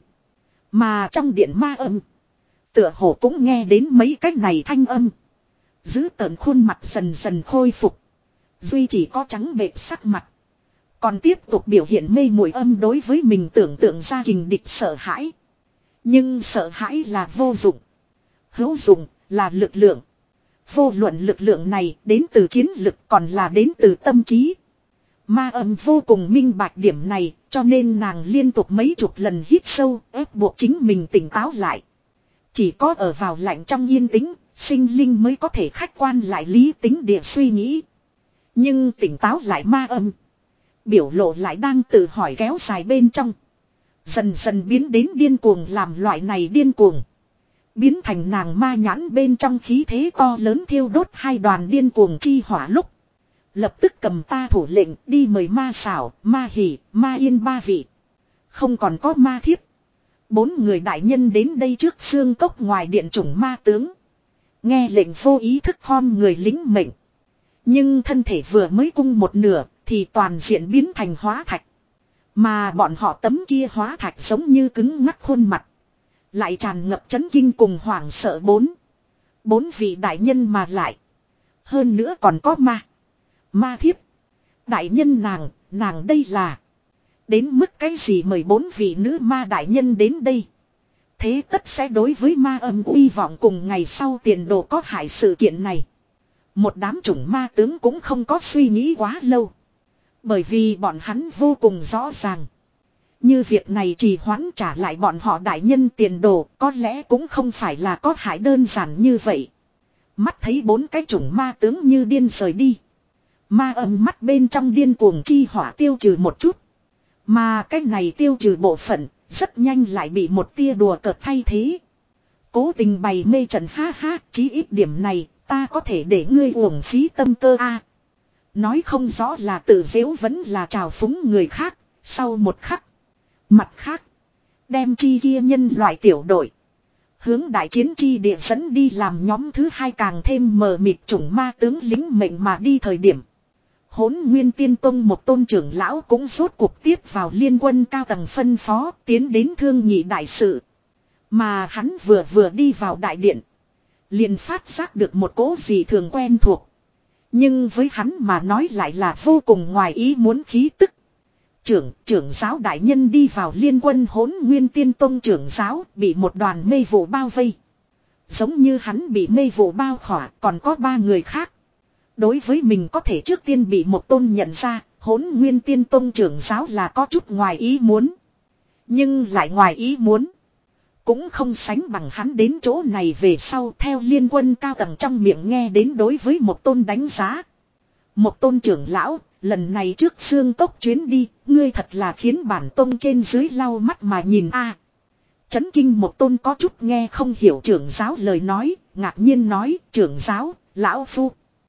Mà trong điện ma âm, tựa hồ cũng nghe đến mấy cái này thanh âm. Giữ tợn khuôn mặt dần dần khôi phục. Duy chỉ có trắng bệch sắc mặt. Còn tiếp tục biểu hiện mê muội âm đối với mình tưởng tượng ra kình địch sợ hãi. Nhưng sợ hãi là vô dụng. Hữu dụng là lực lượng. Vô luận lực lượng này đến từ chiến lực còn là đến từ tâm trí. Ma âm vô cùng minh bạch điểm này, cho nên nàng liên tục mấy chục lần hít sâu, ép buộc chính mình tỉnh táo lại. Chỉ có ở vào lạnh trong yên tĩnh, sinh linh mới có thể khách quan lại lý tính địa suy nghĩ. Nhưng tỉnh táo lại ma âm, biểu lộ lại đang tự hỏi kéo dài bên trong. Dần dần biến đến điên cuồng, làm loại này điên cuồng biến thành nàng ma nhãn bên trong khí thế to lớn thiêu đốt hai đoàn điên cuồng chi hỏa lúc. Lập tức cầm ta thủ lệnh đi mời ma xảo, ma hỉ, ma yên ba vị. Không còn có ma thiếp. Bốn người đại nhân đến đây trước xương cốc ngoài điện chủng ma tướng. Nghe lệnh vô ý thức khom người lính mệnh. Nhưng thân thể vừa mới cung một nửa thì toàn diện biến thành hóa thạch. Mà bọn họ tấm kia hóa thạch giống như cứng ngắc khuôn mặt. Lại tràn ngập chấn kinh cùng hoảng sợ. Bốn Bốn vị đại nhân mà lại. Hơn nữa còn có ma. Ma thiếp. Đại nhân nàng, nàng đây là. Đến mức cái gì mời bốn vị nữ ma đại nhân đến đây. Thế tất sẽ đối với ma âm uy vọng cùng ngày sau tiền đồ có hại sự kiện này. Một đám chủng ma tướng cũng không có suy nghĩ quá lâu. Bởi vì bọn hắn vô cùng rõ ràng. Như việc này trì hoãn trả lại bọn họ đại nhân tiền đồ có lẽ cũng không phải là có hại đơn giản như vậy. Mắt thấy bốn cái chủng ma tướng như điên rời đi. Ma âm mắt bên trong điên cuồng chi hỏa tiêu trừ một chút. Mà cái này tiêu trừ bộ phận, rất nhanh lại bị một tia đùa cợt thay thế. Cố tình bày mê trận ha ha, chí ít điểm này, ta có thể để ngươi uổng phí tâm cơ a. Nói không rõ là tự giễu vẫn là trào phúng người khác, sau một khắc. Mặt khác, đem chi kia nhân loại tiểu đội. Hướng đại chiến chi địa dẫn đi làm nhóm thứ hai càng thêm mờ mịt chủng ma tướng lính mệnh mà đi thời điểm. Hỗn Nguyên Tiên Tông một tôn trưởng lão cũng rốt cuộc tiếp vào liên quân cao tầng phân phó tiến đến thương nghị đại sự. Mà hắn vừa vừa đi vào đại điện. Liền phát giác được một cỗ gì thường quen thuộc. Nhưng với hắn mà nói lại là vô cùng ngoài ý muốn khí tức. Trưởng, trưởng giáo đại nhân đi vào liên quân Hỗn Nguyên Tiên Tông trưởng giáo bị một đoàn mê vụ bao vây. Giống như hắn bị mê vụ bao khỏa còn có ba người khác. Đối với mình có thể trước tiên bị một tôn nhận ra, Hỗn Nguyên Tiên Tông trưởng giáo là có chút ngoài ý muốn. Nhưng lại ngoài ý muốn. Cũng không sánh bằng hắn đến chỗ này về sau theo liên quân cao tầng trong miệng nghe đến đối với một tôn đánh giá. Một tôn trưởng lão, lần này trước xương cốc chuyến đi, ngươi thật là khiến bản tông trên dưới lau mắt mà nhìn a. Chấn kinh một tôn có chút nghe không hiểu trưởng giáo lời nói, ngạc nhiên nói, trưởng giáo, lão phu.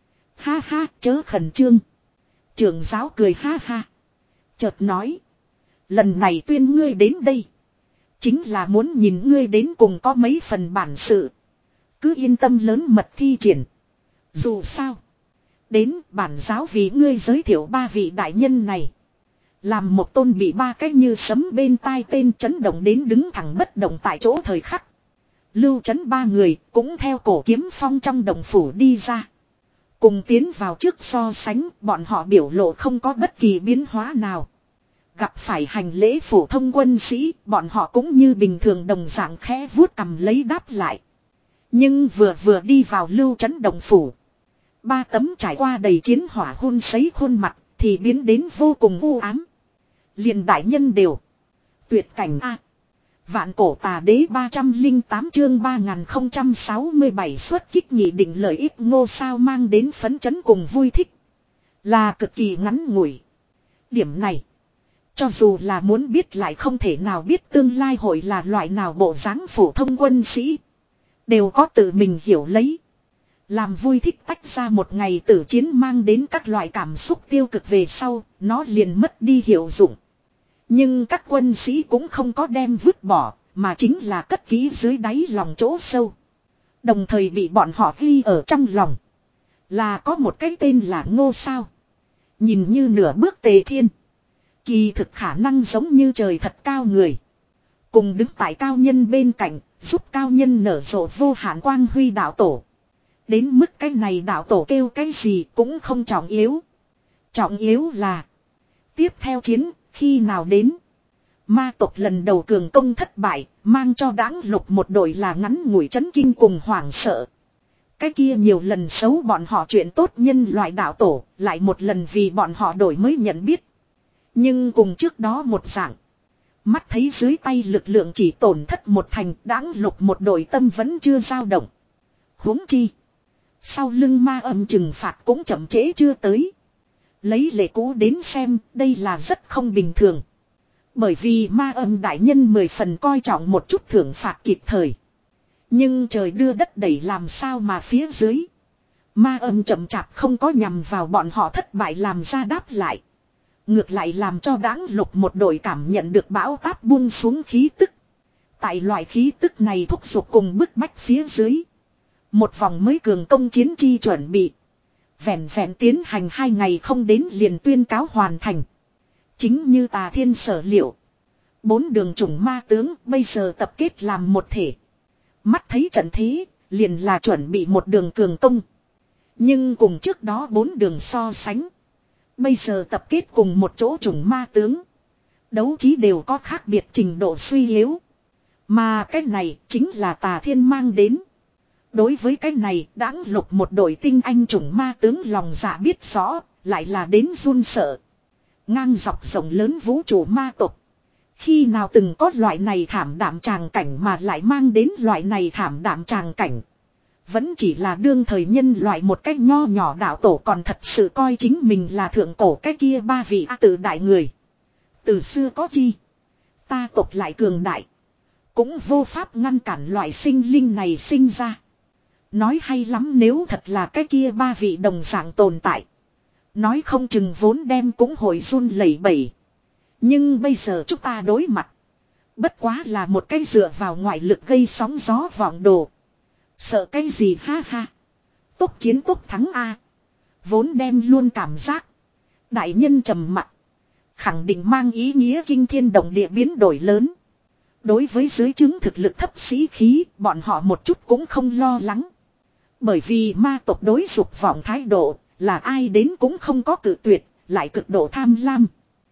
Ha ha, chớ khẩn trương. Trưởng giáo cười ha ha. Chợt nói. Lần này tuyên ngươi đến đây. Chính là muốn nhìn ngươi đến cùng có mấy phần bản sự. Cứ yên tâm lớn mật thi triển. Dù sao. Đến bản giáo vì ngươi giới thiệu ba vị đại nhân này. Làm một tôn bị ba cái như sấm bên tai tên chấn động đến đứng thẳng bất động tại chỗ thời khắc. Lưu Chấn ba người cũng theo Cổ Kiếm Phong trong đồng phủ đi ra. Cùng tiến vào trước so sánh, bọn họ biểu lộ không có bất kỳ biến hóa nào. Gặp phải hành lễ phổ thông quân sĩ, bọn họ cũng như bình thường đồng dạng khẽ vuốt cầm lấy đáp lại. Nhưng vừa vừa đi vào Lưu Chấn đồng phủ. Ba tấm trải qua đầy chiến hỏa hun sấy khuôn mặt, thì biến đến vô cùng u ám. Liền đại nhân đều. Tuyệt cảnh A. Vạn cổ tà đế ba trăm lẻ tám chương ba nghìn không trăm sáu mươi bảy xuất kích nghị định lợi ích ngô sao mang đến phấn chấn cùng vui thích. Là cực kỳ ngắn ngủi. Điểm này. Cho dù là muốn biết lại không thể nào biết tương lai hội là loại nào bộ dáng phổ thông quân sĩ. Đều có tự mình hiểu lấy. Làm vui thích tách ra một ngày tử chiến mang đến các loại cảm xúc tiêu cực về sau, nó liền mất đi hiệu dụng. Nhưng các quân sĩ cũng không có đem vứt bỏ, mà chính là cất kỹ dưới đáy lòng chỗ sâu. Đồng thời bị bọn họ ghi ở trong lòng. Là có một cái tên là Ngô Sao. Nhìn như nửa bước tề thiên. Kỳ thực khả năng giống như trời thật cao người. Cùng đứng tại cao nhân bên cạnh, giúp cao nhân nở rộ vô hạn quang huy đạo tổ. Đến mức cái này đạo tổ kêu cái gì cũng không trọng yếu. Trọng yếu là tiếp theo chiến khi nào đến. Ma tộc lần đầu cường công thất bại, mang cho Đãng Lục một đội là ngắn ngủi chấn kinh cùng hoảng sợ. Cái kia nhiều lần xấu bọn họ chuyện tốt nhân loại đạo tổ, lại một lần vì bọn họ đổi mới nhận biết. Nhưng cùng trước đó một dạng. Mắt thấy dưới tay lực lượng chỉ tổn thất một thành, Đãng Lục một đội tâm vẫn chưa dao động. Huống chi. Sau lưng ma âm trừng phạt cũng chậm trễ chưa tới. Lấy lệ cũ đến xem, đây là rất không bình thường. Bởi vì ma âm đại nhân mười phần coi trọng một chút thưởng phạt kịp thời. Nhưng trời đưa đất đẩy làm sao mà phía dưới. Ma âm chậm chạp không có nhằm vào bọn họ thất bại làm ra đáp lại. Ngược lại làm cho Đãng Lục một đội cảm nhận được bão táp buông xuống khí tức. Tại loại khí tức này thúc giục cùng bức bách phía dưới. Một vòng mới cường công chiến chi chuẩn bị. Vẹn vẹn tiến hành hai ngày không đến liền tuyên cáo hoàn thành. Chính như Tà Thiên sở liệu. Bốn đường chủng ma tướng bây giờ tập kết làm một thể. Mắt thấy trận thế, liền là chuẩn bị một đường cường công. Nhưng cùng trước đó bốn đường so sánh. Bây giờ tập kết cùng một chỗ chủng ma tướng. Đấu trí đều có khác biệt trình độ suy yếu. Mà cái này chính là Tà Thiên mang đến. Đối với cái này, Đãng Lục một đội tinh anh chủng ma tướng lòng dạ biết rõ, lại là đến run sợ. Ngang dọc rộng lớn vũ trụ ma tộc. Khi nào từng có loại này thảm đạm tràng cảnh mà lại mang đến loại này thảm đạm tràng cảnh. Vẫn chỉ là đương thời nhân loại một cách nho nhỏ đạo tổ còn thật sự coi chính mình là thượng cổ cái kia ba vị tự đại người. Từ xưa có chi. Ta tộc lại cường đại. Cũng vô pháp ngăn cản loại sinh linh này sinh ra. Nói hay lắm nếu thật là cái kia ba vị đồng dạng tồn tại. Nói không chừng vốn đem cũng hồi run lẩy bẩy. Nhưng bây giờ chúng ta đối mặt. Bất quá là một cái dựa vào ngoại lực gây sóng gió vọng đồ. Sợ cái gì ha ha. Tốc chiến tốc thắng a. Vốn đem luôn cảm giác. Đại nhân trầm mặc. Khẳng định mang ý nghĩa kinh thiên động địa biến đổi lớn. Đối với dưới chứng thực lực thấp sĩ khí, bọn họ một chút cũng không lo lắng. Bởi vì ma tộc đối dục vọng thái độ, là ai đến cũng không có cự tuyệt, lại cực độ tham lam.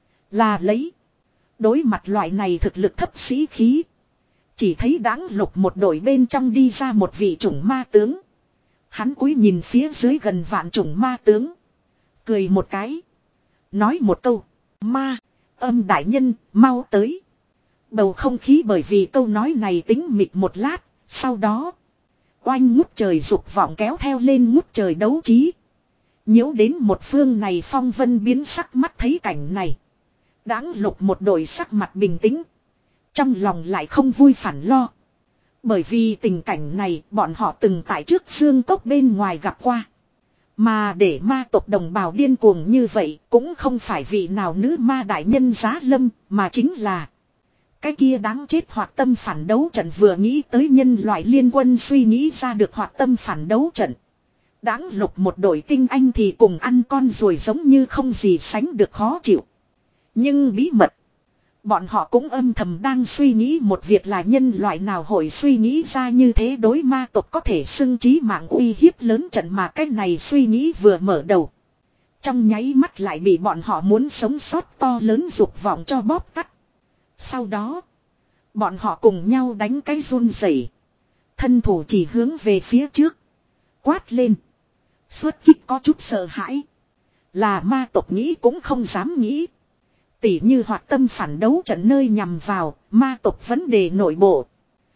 Là lấy. Đối mặt loại này thực lực thấp sĩ khí. Chỉ thấy Đãng Lục một đội bên trong đi ra một vị chủng ma tướng. Hắn cúi nhìn phía dưới gần vạn chủng ma tướng. Cười một cái. Nói một câu. Ma, âm đại nhân, mau tới. Bầu không khí bởi vì câu nói này tính mịt một lát, sau đó. Oanh ngút trời dục vọng kéo theo lên ngút trời đấu trí. Nhiễu đến một phương này phong vân biến sắc mắt thấy cảnh này. Đãng Lục một đội sắc mặt bình tĩnh. Trong lòng lại không vui phản lo. Bởi vì tình cảnh này bọn họ từng tại trước xương cốc bên ngoài gặp qua. Mà để ma tộc đồng bào điên cuồng như vậy cũng không phải vị nào nữ ma đại nhân giá lâm mà chính là. Cái kia đáng chết hoạt tâm phản đấu trận vừa nghĩ tới nhân loại liên quân suy nghĩ ra được hoạt tâm phản đấu trận. Đãng Lục một đội tinh anh thì cùng ăn con ruồi giống như không gì sánh được khó chịu. Nhưng bí mật. Bọn họ cũng âm thầm đang suy nghĩ một việc là nhân loại nào hội suy nghĩ ra như thế đối ma tộc có thể xưng trí mạng uy hiếp lớn trận mà cái này suy nghĩ vừa mở đầu. Trong nháy mắt lại bị bọn họ muốn sống sót to lớn dục vọng cho bóp tắt. Sau đó, bọn họ cùng nhau đánh cái run rẩy, thân thủ chỉ hướng về phía trước. Quát lên. Xuất kích có chút sợ hãi. Là ma tộc nghĩ cũng không dám nghĩ. Tỉ như hoạt tâm phản đấu trận nơi nhằm vào ma tộc vấn đề nội bộ.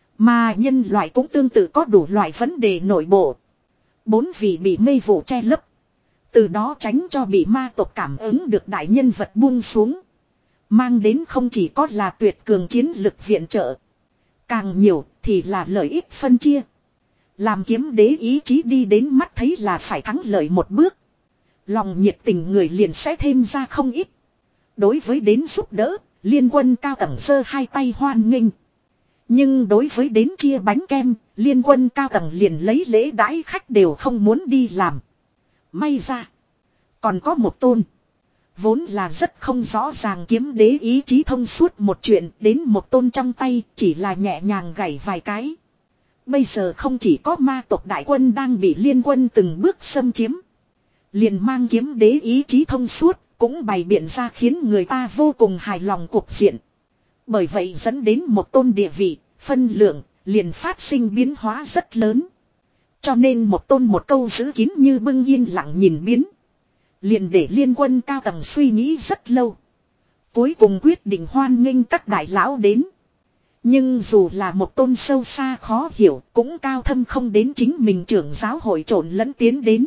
Mà nhân loại cũng tương tự có đủ loại vấn đề nội bộ. Bốn vị bị mê vụ che lấp. Từ đó tránh cho bị ma tộc cảm ứng được đại nhân vật buông xuống. Mang đến không chỉ có là tuyệt cường chiến lực viện trợ. Càng nhiều thì là lợi ích phân chia. Làm kiếm đế ý chí đi đến mắt thấy là phải thắng lợi một bước. Lòng nhiệt tình người liền sẽ thêm ra không ít. Đối với đến giúp đỡ, liên quân cao tầng giơ hai tay hoan nghênh. Nhưng đối với đến chia bánh kem, liên quân cao tầng liền lấy lễ đãi khách đều không muốn đi làm. May ra, còn có một tôn. Vốn là rất không rõ ràng kiếm đế ý chí thông suốt một chuyện đến một tôn trong tay chỉ là nhẹ nhàng gảy vài cái. Bây giờ không chỉ có ma tộc đại quân đang bị liên quân từng bước xâm chiếm. Liền mang kiếm đế ý chí thông suốt cũng bày biện ra khiến người ta vô cùng hài lòng cuộc diện. Bởi vậy dẫn đến một tôn địa vị, phân lượng, liền phát sinh biến hóa rất lớn. Cho nên một tôn một câu giữ kín như bưng yên lặng nhìn biến. Liền để liên quân cao tầng suy nghĩ rất lâu. Cuối cùng quyết định hoan nghênh các đại lão đến. Nhưng dù là một tôn sâu xa khó hiểu cũng cao thâm không đến chính mình trưởng giáo hội trộn lẫn tiến đến.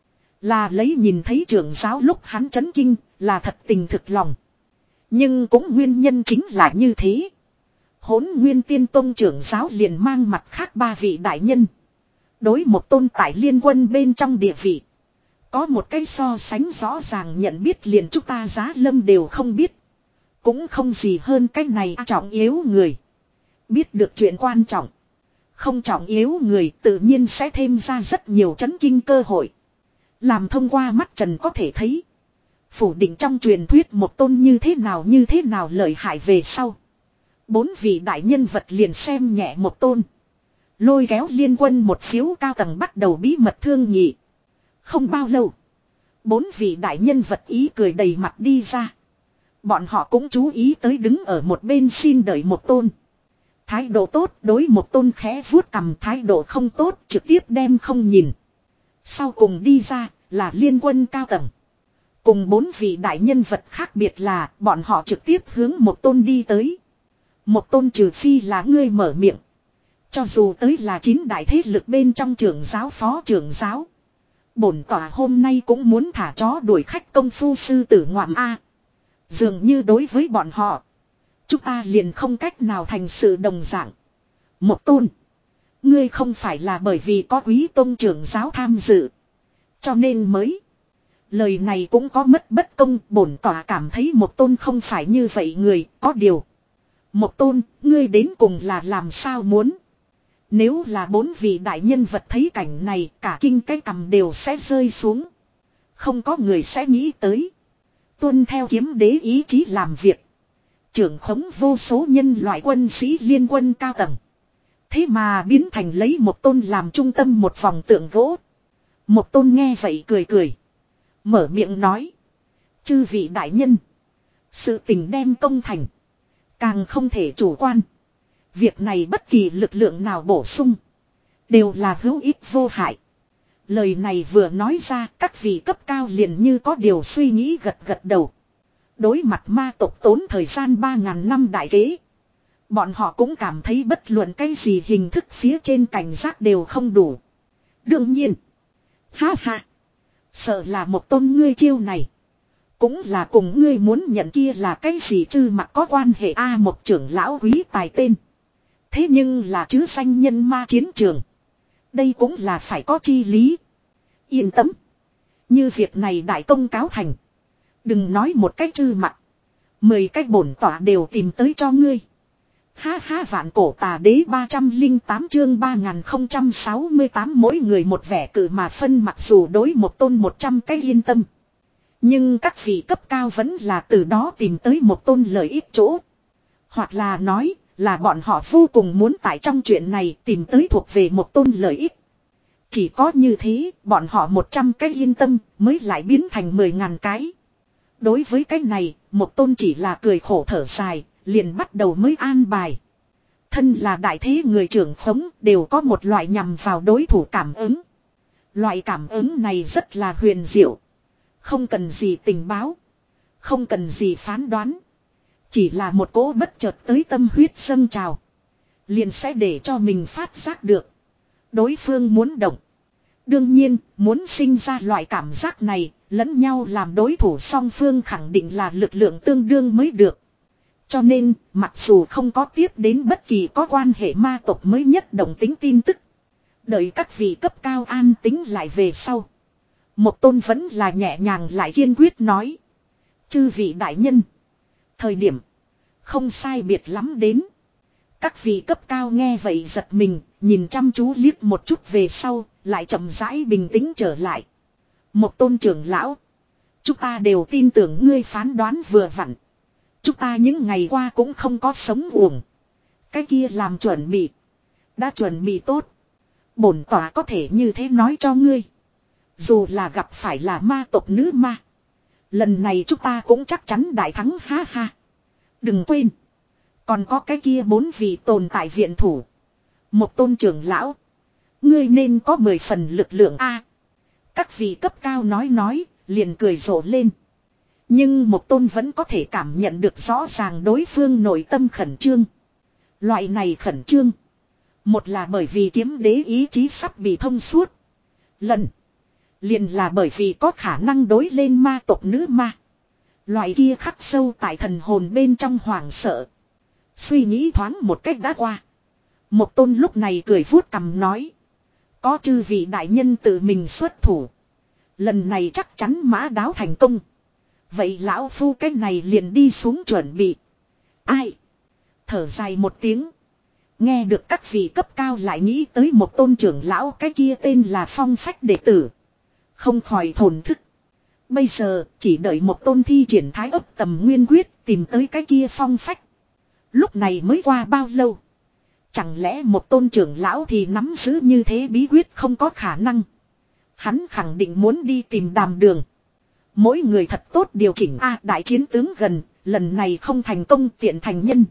Là lấy nhìn thấy trưởng giáo lúc hắn chấn kinh là thật tình thực lòng. Nhưng cũng nguyên nhân chính là như thế. Hỗn Nguyên Tiên Tông trưởng giáo liền mang mặt khác ba vị đại nhân. Đối một tôn tại liên quân bên trong địa vị. Có một cái so sánh rõ ràng nhận biết liền chúng ta Giá Lâm đều không biết. Cũng không gì hơn cái này trọng yếu người. Biết được chuyện quan trọng. Không trọng yếu người tự nhiên sẽ thêm ra rất nhiều chấn kinh cơ hội. Làm thông qua mắt trần có thể thấy. Phủ định trong truyền thuyết một tôn như thế nào như thế nào lợi hại về sau. Bốn vị đại nhân vật liền xem nhẹ một tôn. Lôi kéo liên quân một phiếu cao tầng bắt đầu bí mật thương nghị. Không bao lâu. Bốn vị đại nhân vật ý cười đầy mặt đi ra. Bọn họ cũng chú ý tới đứng ở một bên xin đợi một tôn. Thái độ tốt đối một tôn khẽ vuốt cầm, thái độ không tốt trực tiếp đem không nhìn. Sau cùng đi ra là liên quân cao tầng. Cùng bốn vị đại nhân vật khác biệt là bọn họ trực tiếp hướng một tôn đi tới. Một tôn trừ phi là ngươi mở miệng. Cho dù tới là chín đại thế lực bên trong trưởng giáo phó trưởng giáo. Bổn tỏa hôm nay cũng muốn thả chó đuổi khách công phu sư tử ngoạm A. Dường như đối với bọn họ. Chúng ta liền không cách nào thành sự đồng dạng. Một tôn. Ngươi không phải là bởi vì có quý tôn trưởng giáo tham dự. Cho nên mới. Lời này cũng có mất bất công. Bổn tỏa cảm thấy một tôn không phải như vậy người. Có điều. Một tôn. Ngươi đến cùng là làm sao muốn. Nếu là bốn vị đại nhân vật thấy cảnh này. Cả kinh cái cầm đều sẽ rơi xuống. Không có người sẽ nghĩ tới. Tuân theo kiếm đế ý chí làm việc. Trưởng khống vô số nhân loại quân sĩ liên quân cao tầng. Thế mà biến thành lấy một tôn làm trung tâm một vòng tượng gỗ. Một tôn nghe vậy cười cười. Mở miệng nói. Chư vị đại nhân. Sự tình đem công thành. Càng không thể chủ quan. Việc này bất kỳ lực lượng nào bổ sung. Đều là hữu ích vô hại. Lời này vừa nói ra các vị cấp cao liền như có điều suy nghĩ gật gật đầu. Đối mặt ma tộc tốn thời gian ba ngàn năm đại kế. Bọn họ cũng cảm thấy bất luận cái gì hình thức phía trên cảnh giác đều không đủ. Đương nhiên. Ha ha. Sợ là một tôn ngươi chiêu này. Cũng là cùng ngươi muốn nhận kia là cái gì chứ mà có quan hệ A một trưởng lão quý tài tên. Thế nhưng là chứ danh nhân ma chiến trường. Đây cũng là phải có chi lý. Yên tâm. Như việc này đại công cáo thành. Đừng nói một cách chư mặt. Mười cách bổn tỏa đều tìm tới cho ngươi. Ha ha vạn cổ tà đế ba trăm lẻ tám chương ba nghìn không trăm sáu mươi tám mỗi người một vẻ cử mà phân mặc dù đối một tôn một trăm cái yên tâm. Nhưng các vị cấp cao vẫn là từ đó tìm tới một tôn lợi ích chỗ. Hoặc là nói là bọn họ vô cùng muốn tại trong chuyện này tìm tới thuộc về một tôn lợi ích. Chỉ có như thế bọn họ một trăm cái yên tâm mới lại biến thành mười ngàn cái. Đối với cái này một tôn chỉ là cười khổ thở dài liền bắt đầu mới an bài. Thân là đại thế người trưởng khống đều có một loại nhằm vào đối thủ cảm ứng. Loại cảm ứng này rất là huyền diệu. Không cần gì tình báo. Không cần gì phán đoán. Chỉ là một cỗ bất chợt tới tâm huyết dâng trào. Liền sẽ để cho mình phát giác được. Đối phương muốn động. Đương nhiên, muốn sinh ra loại cảm giác này, lẫn nhau làm đối thủ song phương khẳng định là lực lượng tương đương mới được. Cho nên, mặc dù không có tiếp đến bất kỳ có quan hệ ma tộc mới nhất động tính tin tức. Đợi các vị cấp cao an tính lại về sau. Một tôn vẫn là nhẹ nhàng lại kiên quyết nói. Chư vị đại nhân. Thời điểm. Không sai biệt lắm đến. Các vị cấp cao nghe vậy giật mình. Nhìn chăm chú liếc một chút về sau. Lại chậm rãi bình tĩnh trở lại. Một tôn trưởng lão. Chúng ta đều tin tưởng ngươi phán đoán vừa vặn. Chúng ta những ngày qua cũng không có sống uổng. Cái kia làm chuẩn bị. Đã chuẩn bị tốt. Bổn tỏa có thể như thế nói cho ngươi. Dù là gặp phải là ma tộc nữ ma. Lần này chúng ta cũng chắc chắn đại thắng ha ha. Đừng quên. Còn có cái kia bốn vị tồn tại viện thủ. Một tôn trưởng lão. Ngươi nên có mười phần lực lượng A. Các vị cấp cao nói nói. Liền cười rộ lên. Nhưng một tôn vẫn có thể cảm nhận được rõ ràng đối phương nội tâm khẩn trương. Loại này khẩn trương. Một là bởi vì kiếm đế ý chí sắp bị thông suốt. Lần. Liền là bởi vì có khả năng đối lên ma tộc nữ ma. Loại kia khắc sâu tại thần hồn bên trong hoảng sợ. Suy nghĩ thoáng một cách đã qua. Một tôn lúc này cười vuốt cằm nói. Có chư vị đại nhân tự mình xuất thủ. Lần này chắc chắn mã đáo thành công. Vậy lão phu cái này liền đi xuống chuẩn bị. Ai? Thở dài một tiếng. Nghe được các vị cấp cao lại nghĩ tới một tôn trưởng lão cái kia tên là Phong Phách đệ tử. Không khỏi thổn thức. Bây giờ chỉ đợi một tôn thi triển thái ấp tầm nguyên quyết tìm tới cái kia Phong Phách. Lúc này mới qua bao lâu? Chẳng lẽ một tôn trưởng lão thì nắm giữ như thế bí quyết không có khả năng. Hắn khẳng định muốn đi tìm Đàm Đường. Mỗi người thật tốt điều chỉnh a đại chiến tướng gần, lần này không thành công tiện thành nhân.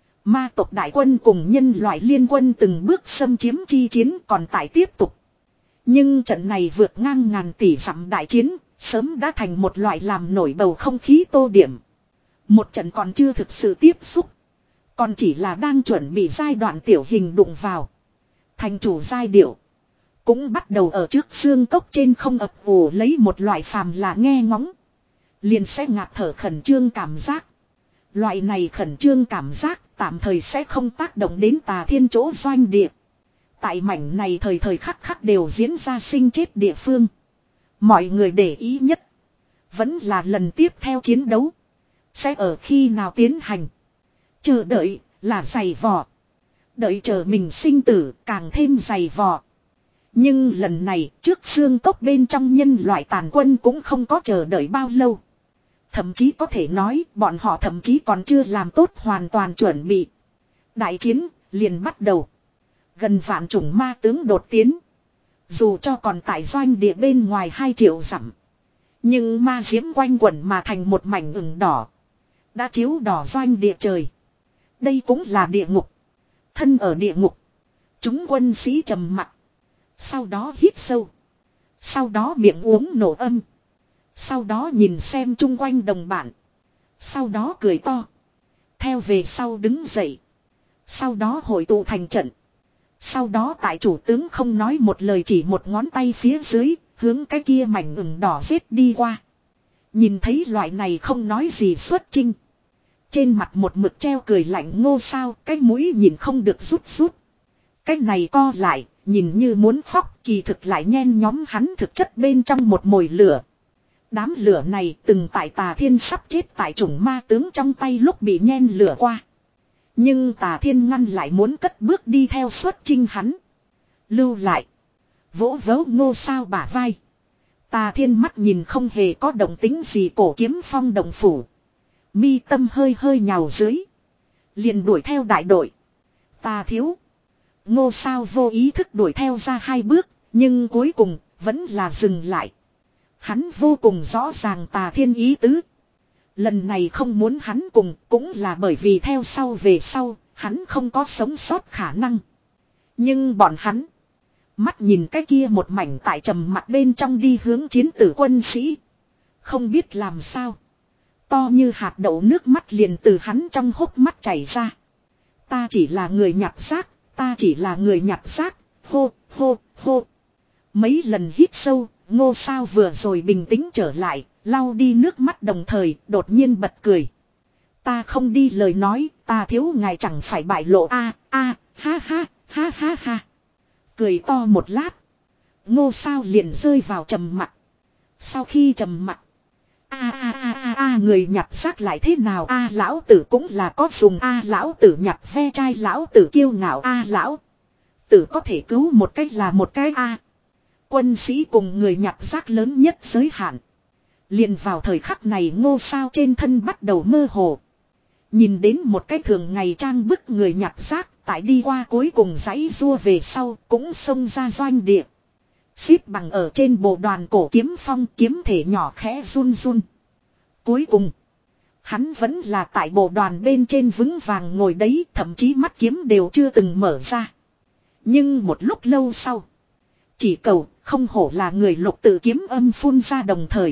Ma tộc đại quân cùng nhân loại liên quân từng bước xâm chiếm chi chiến còn tại tiếp tục. Nhưng trận này vượt ngang ngàn tỷ dặm đại chiến, sớm đã thành một loại làm nổi bầu không khí tô điểm. Một trận còn chưa thực sự tiếp xúc. Còn chỉ là đang chuẩn bị giai đoạn tiểu hình đụng vào. Thành chủ giai điệu. Cũng bắt đầu ở trước xương cốc trên không ập ủ lấy một loại phàm là nghe ngóng. Liền sẽ ngạt thở khẩn trương cảm giác. Loại này khẩn trương cảm giác tạm thời sẽ không tác động đến Tà Thiên chỗ doanh địa. Tại mảnh này thời thời khắc khắc đều diễn ra sinh chết địa phương. Mọi người để ý nhất. Vẫn là lần tiếp theo chiến đấu. Sẽ ở khi nào tiến hành. Chờ đợi là giày vò. Đợi chờ mình sinh tử càng thêm giày vò. Nhưng lần này trước xương cốc bên trong nhân loại tàn quân cũng không có chờ đợi bao lâu. Thậm chí có thể nói bọn họ thậm chí còn chưa làm tốt hoàn toàn chuẩn bị. Đại chiến liền bắt đầu. Gần vạn chủng ma tướng đột tiến. Dù cho còn tại doanh địa bên ngoài hai triệu dặm. Nhưng ma diễm quanh quẩn mà thành một mảnh ửng đỏ. Đã chiếu đỏ doanh địa trời. Đây cũng là địa ngục. Thân ở địa ngục. Chúng quân sĩ trầm mặc. Sau đó hít sâu. Sau đó miệng uống nổ âm. Sau đó nhìn xem chung quanh đồng bạn. Sau đó cười to. Theo về sau đứng dậy. Sau đó hội tụ thành trận. Sau đó tại chủ tướng không nói một lời chỉ một ngón tay phía dưới. Hướng cái kia mảnh ửng đỏ giết đi qua. Nhìn thấy loại này không nói gì xuất chinh. Trên mặt một mực treo cười lạnh ngô sao. Cái mũi nhìn không được rút rút. Cái này co lại. Nhìn như muốn khóc kỳ thực lại nhen nhóm hắn thực chất bên trong một mồi lửa. Đám lửa này từng tại Tà Thiên sắp chết tại chủng ma tướng trong tay lúc bị nhen lửa qua. Nhưng Tà Thiên ngăn lại muốn cất bước đi theo xuất chinh hắn. Lưu lại. Vỗ vỗ ngô sao bả vai. Tà Thiên mắt nhìn không hề có động tính gì Cổ Kiếm Phong động phủ. Mi tâm hơi hơi nhào dưới. Liền đuổi theo đại đội. Tà thiếu. Ngô Sao vô ý thức đuổi theo ra hai bước. Nhưng cuối cùng vẫn là dừng lại. Hắn vô cùng rõ ràng Tà Thiên ý tứ. Lần này không muốn hắn cùng cũng là bởi vì theo sau về sau. Hắn không có sống sót khả năng. Nhưng bọn hắn. Mắt nhìn cái kia một mảnh tại trầm mặt bên trong đi hướng chiến tử quân sĩ. Không biết làm sao. To như hạt đậu nước mắt liền từ hắn trong hốc mắt chảy ra. Ta chỉ là người nhặt xác. Ta chỉ là người nhặt xác. Hô hô hô. Mấy lần hít sâu. Ngô Sao vừa rồi bình tĩnh trở lại. Lau đi nước mắt đồng thời đột nhiên bật cười. Ta không đi lời nói. Ta thiếu ngài chẳng phải bại lộ a a ha ha ha ha ha. Cười to một lát. Ngô Sao liền rơi vào trầm mặc. Sau khi trầm mặc. A a a a a người nhặt xác lại thế nào a lão tử cũng là có dùng a lão tử nhặt ve chai lão tử kiêu ngạo a lão tử có thể cứu một cách là một cái a. Quân sĩ cùng người nhặt xác lớn nhất giới hạn. Liền vào thời khắc này Ngô Sao trên thân bắt đầu mơ hồ. Nhìn đến một cái thường ngày trang bức người nhặt xác. Tại đi qua cuối cùng dãy rua về sau cũng xông ra doanh địa. Xếp bằng ở trên bộ đoàn Cổ Kiếm Phong kiếm thể nhỏ khẽ run run. Cuối cùng. Hắn vẫn là tại bộ đoàn bên trên vững vàng ngồi đấy. Thậm chí mắt kiếm đều chưa từng mở ra. Nhưng một lúc lâu sau. Chỉ cầu không hổ là người lục tự kiếm âm phun ra đồng thời.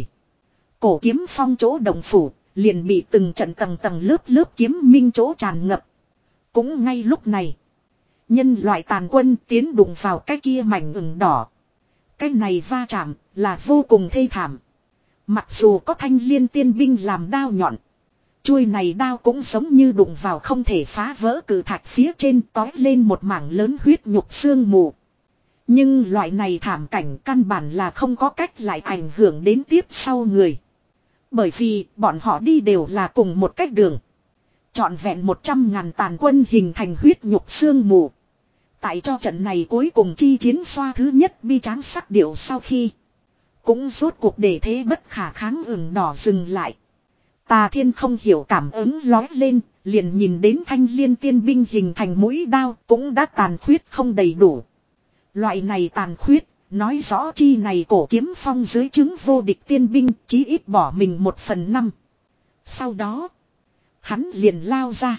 Cổ Kiếm Phong chỗ đồng phủ. Liền bị từng trận tầng tầng lớp lớp kiếm minh chỗ tràn ngập. Cũng ngay lúc này. Nhân loại tàn quân tiến đụng vào cái kia mảnh ửng đỏ. Cái này va chạm là vô cùng thê thảm. Mặc dù có thanh liên tiên binh làm đao nhọn. Chuôi này đao cũng giống như đụng vào không thể phá vỡ cử thạch phía trên tói lên một mảng lớn huyết nhục xương mù. Nhưng loại này thảm cảnh căn bản là không có cách lại ảnh hưởng đến tiếp sau người. Bởi vì bọn họ đi đều là cùng một cách đường. Trọn vẹn một trăm ngàn tàn quân hình thành huyết nhục xương mù. Tại cho trận này cuối cùng chi chiến xoa thứ nhất bi tráng sắc điệu sau khi. Cũng rốt cuộc để thế bất khả kháng ửng đỏ dừng lại. Tà Thiên không hiểu cảm ứng lói lên. Liền nhìn đến thanh liên tiên binh hình thành mũi đao cũng đã tàn khuyết không đầy đủ. Loại này tàn khuyết. Nói rõ chi này Cổ Kiếm Phong dưới chứng vô địch tiên binh chí ít bỏ mình một phần năm. Sau đó. Hắn liền lao ra.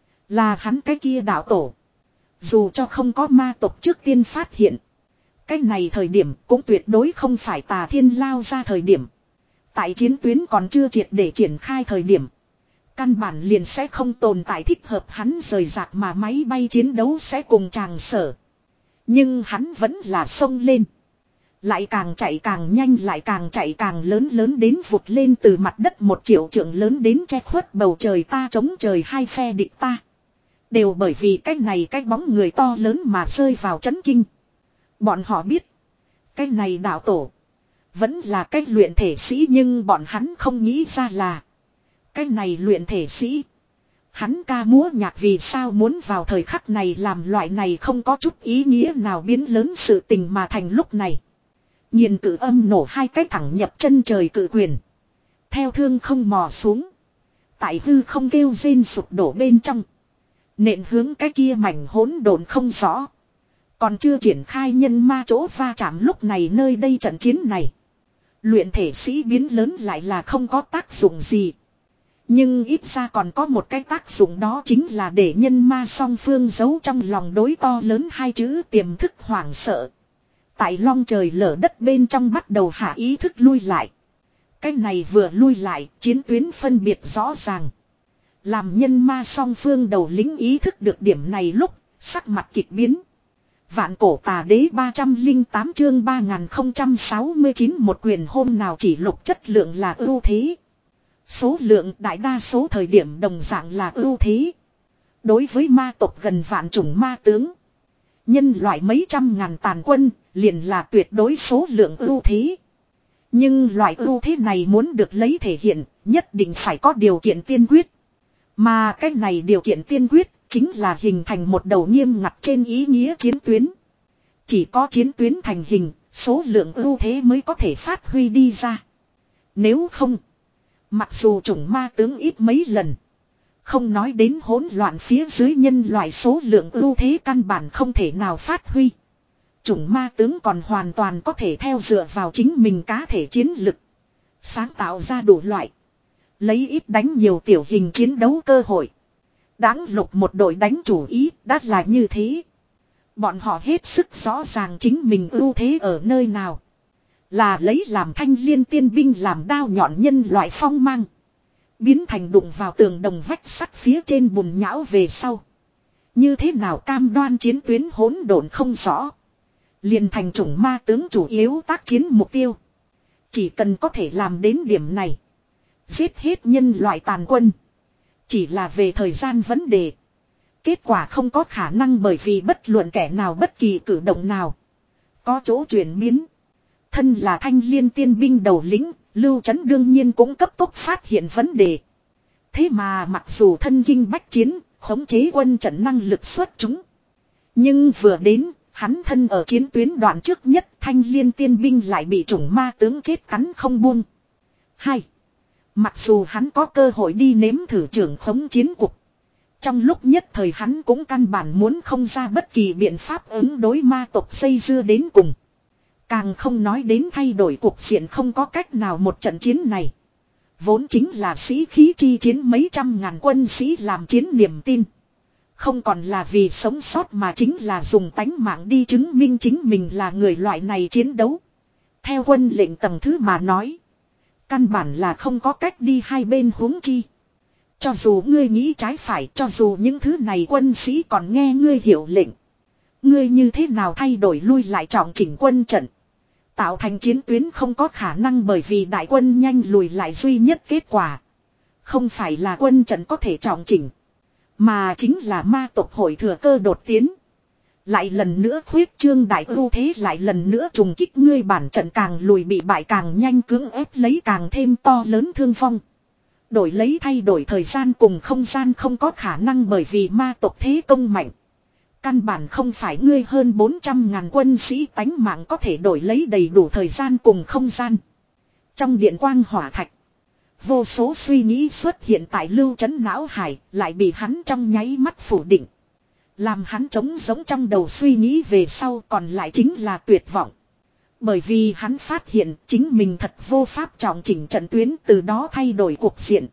Là hắn cái kia đạo tổ. Dù cho không có ma tộc trước tiên phát hiện. Cái này thời điểm cũng tuyệt đối không phải Tà Thiên lao ra thời điểm. Tại chiến tuyến còn chưa triệt để triển khai thời điểm. Căn bản liền sẽ không tồn tại thích hợp hắn rời rạc mà máy bay chiến đấu sẽ cùng tràng sở. Nhưng hắn vẫn là xông lên. Lại càng chạy càng nhanh lại càng chạy càng lớn lớn đến vụt lên từ mặt đất một triệu trượng lớn đến che khuất bầu trời ta chống trời hai phe địch ta. Đều bởi vì cái này cái bóng người to lớn mà rơi vào chấn kinh. Bọn họ biết. Cái này đạo tổ. Vẫn là cái luyện thể sĩ nhưng bọn hắn không nghĩ ra là. Cái này luyện thể sĩ. Hắn ca múa nhạc vì sao muốn vào thời khắc này làm loại này không có chút ý nghĩa nào biến lớn sự tình mà thành lúc này. Nhìn cử âm nổ hai cái thẳng nhập chân trời cử quyền. Theo thương không mò xuống. Tại hư không kêu rên sụp đổ bên trong. Nện hướng cái kia mảnh hỗn độn không rõ. Còn chưa triển khai nhân ma chỗ va chạm lúc này nơi đây trận chiến này. Luyện thể sĩ biến lớn lại là không có tác dụng gì. Nhưng ít ra còn có một cái tác dụng đó chính là để nhân ma song phương giấu trong lòng đối to lớn hai chữ tiềm thức hoảng sợ. Tại long trời lở đất bên trong bắt đầu hạ ý thức lui lại. Cái này vừa lui lại chiến tuyến phân biệt rõ ràng. Làm nhân ma song phương đầu lính ý thức được điểm này lúc sắc mặt kịch biến. Vạn cổ tà đế ba trăm lẻ tám chương ba nghìn không trăm sáu mươi chín một quyền hôm nào chỉ lục chất lượng là ưu thế. Số lượng đại đa số thời điểm đồng dạng là ưu thế. Đối với ma tộc gần vạn chủng ma tướng. Nhân loại mấy trăm ngàn tàn quân liền là tuyệt đối số lượng ưu thế. Nhưng loại ưu thế này muốn được lấy thể hiện nhất định phải có điều kiện tiên quyết. Mà cái này điều kiện tiên quyết chính là hình thành một đầu nghiêm ngặt trên ý nghĩa chiến tuyến. Chỉ có chiến tuyến thành hình, Số lượng ưu thế mới có thể phát huy đi ra. Nếu không, mặc dù chủng ma tướng ít mấy lần, không nói đến hỗn loạn phía dưới nhân loại số lượng ưu thế căn bản không thể nào phát huy. Chủng ma tướng còn hoàn toàn có thể theo dựa vào chính mình cá thể chiến lực, sáng tạo ra đủ loại, lấy ít đánh nhiều tiểu hình chiến đấu cơ hội. Đáng lục một đội đánh chủ ý đã là như thế. Bọn họ hết sức rõ ràng chính mình ưu thế ở nơi nào. Là lấy làm thanh liên tiên binh làm đao nhọn nhân loại phong mang, biến thành đụng vào tường đồng vách sắt phía trên bùn nhão về sau. Như thế nào cam đoan chiến tuyến hỗn độn không rõ, liền thành chủng ma tướng chủ yếu tác chiến mục tiêu. Chỉ cần có thể làm đến điểm này, giết hết nhân loại tàn quân, chỉ là về thời gian vấn đề. Kết quả không có khả năng bởi vì bất luận kẻ nào bất kỳ cử động nào có chỗ chuyển biến. Thân là thanh liên tiên binh đầu lĩnh, Lưu Chấn đương nhiên cũng cấp tốc phát hiện vấn đề. Thế mà mặc dù thân kinh bách chiến, khống chế quân trận năng lực xuất chúng, nhưng vừa đến, hắn thân ở chiến tuyến đoạn trước nhất, thanh liên tiên binh lại bị chủng ma tướng chết cắn không buông. Hai, mặc dù hắn có cơ hội đi nếm thử trưởng khống chiến cục, trong lúc nhất thời hắn cũng căn bản muốn không ra bất kỳ biện pháp ứng đối ma tộc xây dưa đến cùng. Càng không nói đến thay đổi cuộc diện không có cách nào. Một trận chiến này vốn chính là sĩ khí chi chiến, mấy trăm ngàn quân sĩ làm chiến niềm tin. Không còn là vì sống sót mà chính là dùng tánh mạng đi chứng minh chính mình là người loại này chiến đấu. Theo quân lệnh tầng thứ mà nói, căn bản là không có cách đi hai bên huống chi. Cho dù ngươi nghĩ trái phải, cho dù những thứ này quân sĩ còn nghe ngươi hiệu lệnh, ngươi như thế nào thay đổi lui lại trọng chỉnh quân trận, tạo thành chiến tuyến không có khả năng bởi vì đại quân nhanh lùi lại duy nhất kết quả. Không phải là quân trận có thể trọng chỉnh, mà chính là ma tộc hội thừa cơ đột tiến. Lại lần nữa khuyết trương đại ưu thế, lại lần nữa trùng kích ngươi bản trận càng lùi bị bại càng nhanh, cưỡng ép lấy càng thêm to lớn thương vong. Đổi lấy thay đổi thời gian cùng không gian không có khả năng bởi vì ma tộc thế công mạnh. Căn bản không phải ngươi hơn bốn trăm ngàn quân sĩ tánh mạng có thể đổi lấy đầy đủ thời gian cùng không gian. Trong điện quang hỏa thạch, vô số suy nghĩ xuất hiện tại Lưu Chấn não hải, lại bị hắn trong nháy mắt phủ định. Làm hắn trống giống trong đầu suy nghĩ về sau còn lại chính là tuyệt vọng. Bởi vì hắn phát hiện chính mình thật vô pháp trọng chỉnh trận tuyến, từ đó thay đổi cuộc diện.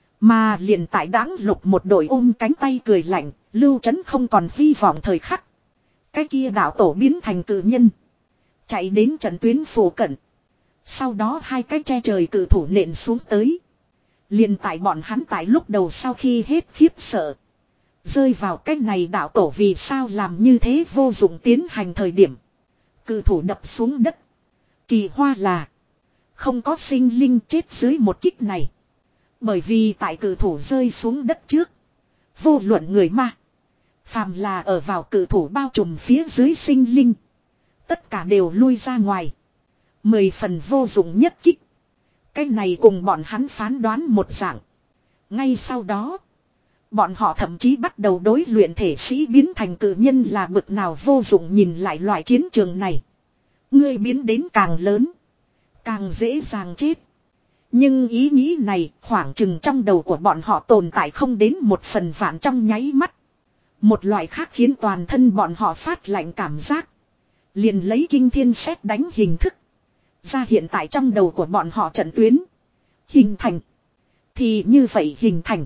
Mà liền tại đáng lục một đội ôm cánh tay cười lạnh, Lưu Chấn không còn hy vọng thời khắc. Cái kia đạo tổ biến thành cự nhân, chạy đến trận tuyến phủ cận. Sau đó hai cái che trời cự thủ nện xuống tới. Liền tại bọn hắn tại lúc đầu sau khi hết khiếp sợ, rơi vào cái này đạo tổ vì sao làm như thế vô dụng tiến hành thời điểm, cự thủ đập xuống đất. Kỳ hoa là không có sinh linh chết dưới một kích này. Bởi vì tại cự thủ rơi xuống đất trước, vô luận người ma, phàm là ở vào cự thủ bao trùm phía dưới sinh linh, tất cả đều lui ra ngoài. Mười phần vô dụng nhất kích. Cái này cùng bọn hắn phán đoán một dạng. Ngay sau đó, bọn họ thậm chí bắt đầu đối luyện thể sĩ biến thành cự nhân là bực nào vô dụng. Nhìn lại loại chiến trường này, ngươi biến đến càng lớn, càng dễ dàng chết. Nhưng ý nghĩ này khoảng chừng trong đầu của bọn họ tồn tại không đến một phần vạn trong nháy mắt. Một loại khác khiến toàn thân bọn họ phát lạnh cảm giác, liền lấy kinh thiên sét đánh hình thức ra hiện tại trong đầu của bọn họ trận tuyến. Hình thành. Thì như vậy hình thành.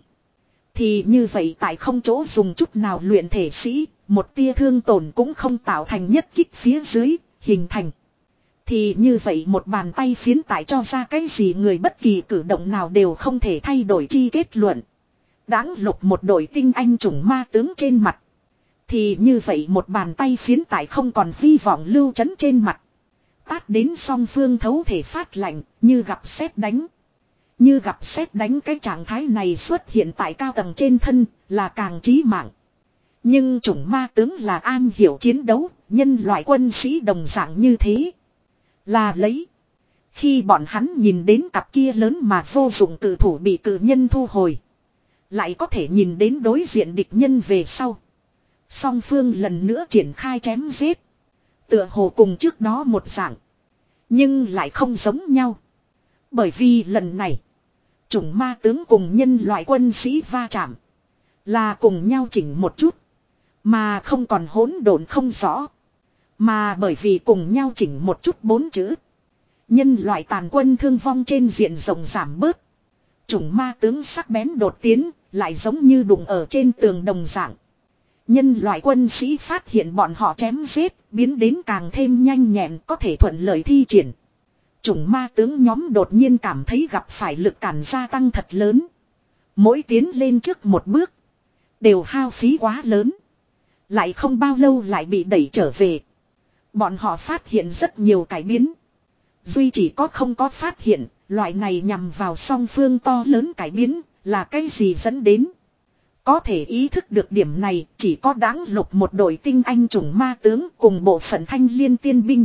Thì như vậy tại không chỗ dùng chút nào luyện thể sĩ, một tia thương tổn cũng không tạo thành nhất kích phía dưới, hình thành. Thì như vậy một bàn tay phiến tại cho ra cái gì người bất kỳ cử động nào đều không thể thay đổi chi kết luận. Đáng lục một đội tinh anh chủng ma tướng trên mặt. Thì như vậy một bàn tay phiến tại không còn hy vọng Lưu Chấn trên mặt. Tát đến song phương thấu thể phát lạnh, như gặp sét đánh. Như gặp sét đánh, cái trạng thái này xuất hiện tại cao tầng trên thân, là càng chí mạng. Nhưng chủng ma tướng là an hiểu chiến đấu, nhân loại quân sĩ đồng dạng như thế. Là lấy. Khi bọn hắn nhìn đến cặp kia lớn mà vô dụng cự thủ bị cự nhân thu hồi, lại có thể nhìn đến đối diện địch nhân về sau, song phương lần nữa triển khai chém giết. Tựa hồ cùng trước đó một dạng. Nhưng lại không giống nhau. Bởi vì lần này. Chủng ma tướng cùng nhân loại quân sĩ va chạm. Là cùng nhau chỉnh một chút. Mà không còn hỗn độn không rõ. Mà bởi vì cùng nhau chỉnh một chút bốn chữ. Nhân loại tàn quân thương vong trên diện rộng giảm bớt. Chủng ma tướng sắc bén đột tiến. Lại giống như đụng ở trên tường đồng dạng. Nhân loại quân sĩ phát hiện bọn họ chém giết. Biến đến càng thêm nhanh nhẹn, có thể thuận lợi thi triển. Chủng ma tướng nhóm đột nhiên cảm thấy gặp phải lực cản gia tăng thật lớn. Mỗi tiến lên trước một bước. Đều hao phí quá lớn. Lại không bao lâu lại bị đẩy trở về. Bọn họ phát hiện rất nhiều cải biến. Duy chỉ có không có phát hiện. Loại này nhằm vào song phương to lớn cải biến. Là cái gì dẫn đến. Có thể ý thức được điểm này. Chỉ có đáng lục một đội tinh anh chủng ma tướng. Cùng bộ phận thanh liên tiên binh.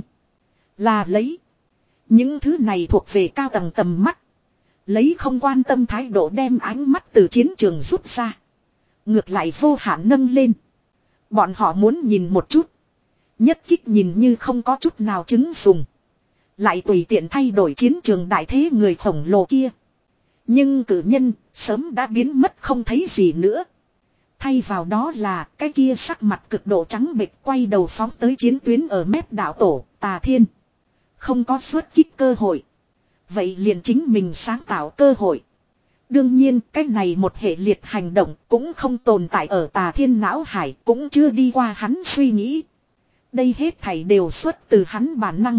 Là lấy. Những thứ này thuộc về cao tầng tầm mắt. Lấy không quan tâm thái độ đem ánh mắt từ chiến trường rút ra. Ngược lại vô hạn nâng lên. Bọn họ muốn nhìn một chút. Nhất kích nhìn như không có chút nào chứng dùng. Lại tùy tiện thay đổi chiến trường đại thế người khổng lồ kia. Nhưng cử nhân sớm đã biến mất không thấy gì nữa. Thay vào đó là cái kia sắc mặt cực độ trắng bệch quay đầu phóng tới chiến tuyến ở mép đảo tổ Tà Thiên. Không có xuất kích cơ hội. Vậy liền chính mình sáng tạo cơ hội. Đương nhiên cái này một hệ liệt hành động cũng không tồn tại ở Tà Thiên não hải, cũng chưa đi qua hắn suy nghĩ. Đây hết thảy đều xuất từ hắn bản năng.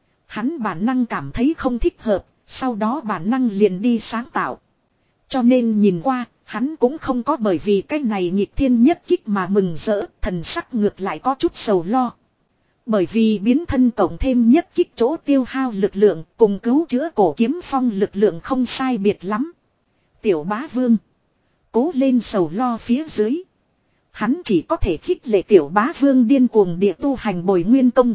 Hắn bản năng cảm thấy không thích hợp, sau đó bản năng liền đi sáng tạo. Cho nên nhìn qua, hắn cũng không có bởi vì cái này nghịch thiên nhất kích mà mừng rỡ, thần sắc ngược lại có chút sầu lo. Bởi vì biến thân cộng thêm nhất kích chỗ tiêu hao lực lượng cùng cứu chữa cổ kiếm phong lực lượng không sai biệt lắm. Tiểu bá vương. Cố lên sầu lo phía dưới. Hắn chỉ có thể khích lệ tiểu bá vương điên cuồng địa tu hành bồi nguyên công.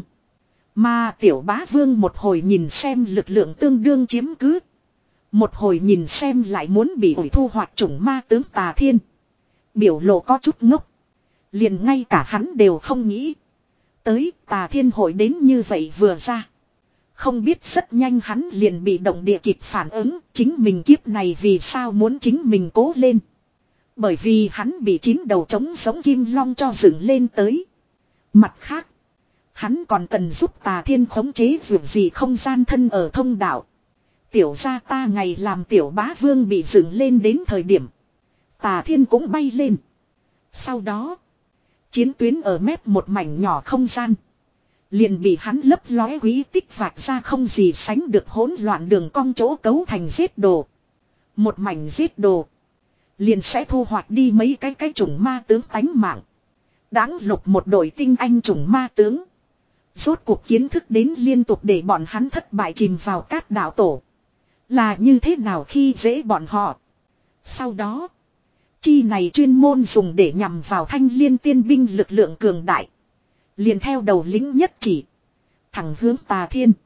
Mà tiểu bá vương một hồi nhìn xem lực lượng tương đương chiếm cứ. Một hồi nhìn xem lại muốn bị ủi thu hoạch chủng ma tướng Tà Thiên. Biểu lộ có chút ngốc. Liền ngay cả hắn đều không nghĩ. Tới Tà Thiên hội đến như vậy vừa ra. Không biết rất nhanh hắn liền bị động địa kịp phản ứng. Chính mình kiếp này vì sao muốn chính mình cố lên. Bởi vì hắn bị chín đầu trống giống kim long cho dựng lên tới. Mặt khác. Hắn còn cần giúp Tà Thiên khống chế việc gì không gian thân ở thông đạo. Tiểu gia ta ngày làm tiểu bá vương bị dựng lên đến thời điểm. Tà Thiên cũng bay lên. Sau đó. Chiến tuyến ở mép một mảnh nhỏ không gian. Liền bị hắn lấp lóe quý tích vạch ra không gì sánh được hỗn loạn đường cong chỗ cấu thành giết đồ. Một mảnh giết đồ. Liền sẽ thu hoạch đi mấy cái cái chủng ma tướng tánh mạng. Đáng lục một đội tinh anh chủng ma tướng. Rốt cuộc kiến thức đến liên tục để bọn hắn thất bại chìm vào cát đảo tổ. Là như thế nào khi dễ bọn họ. Sau đó. Chi này chuyên môn dùng để nhằm vào thanh liên tiên binh lực lượng cường đại. Liền theo đầu lính nhất chỉ. Thẳng hướng Tà Thiên.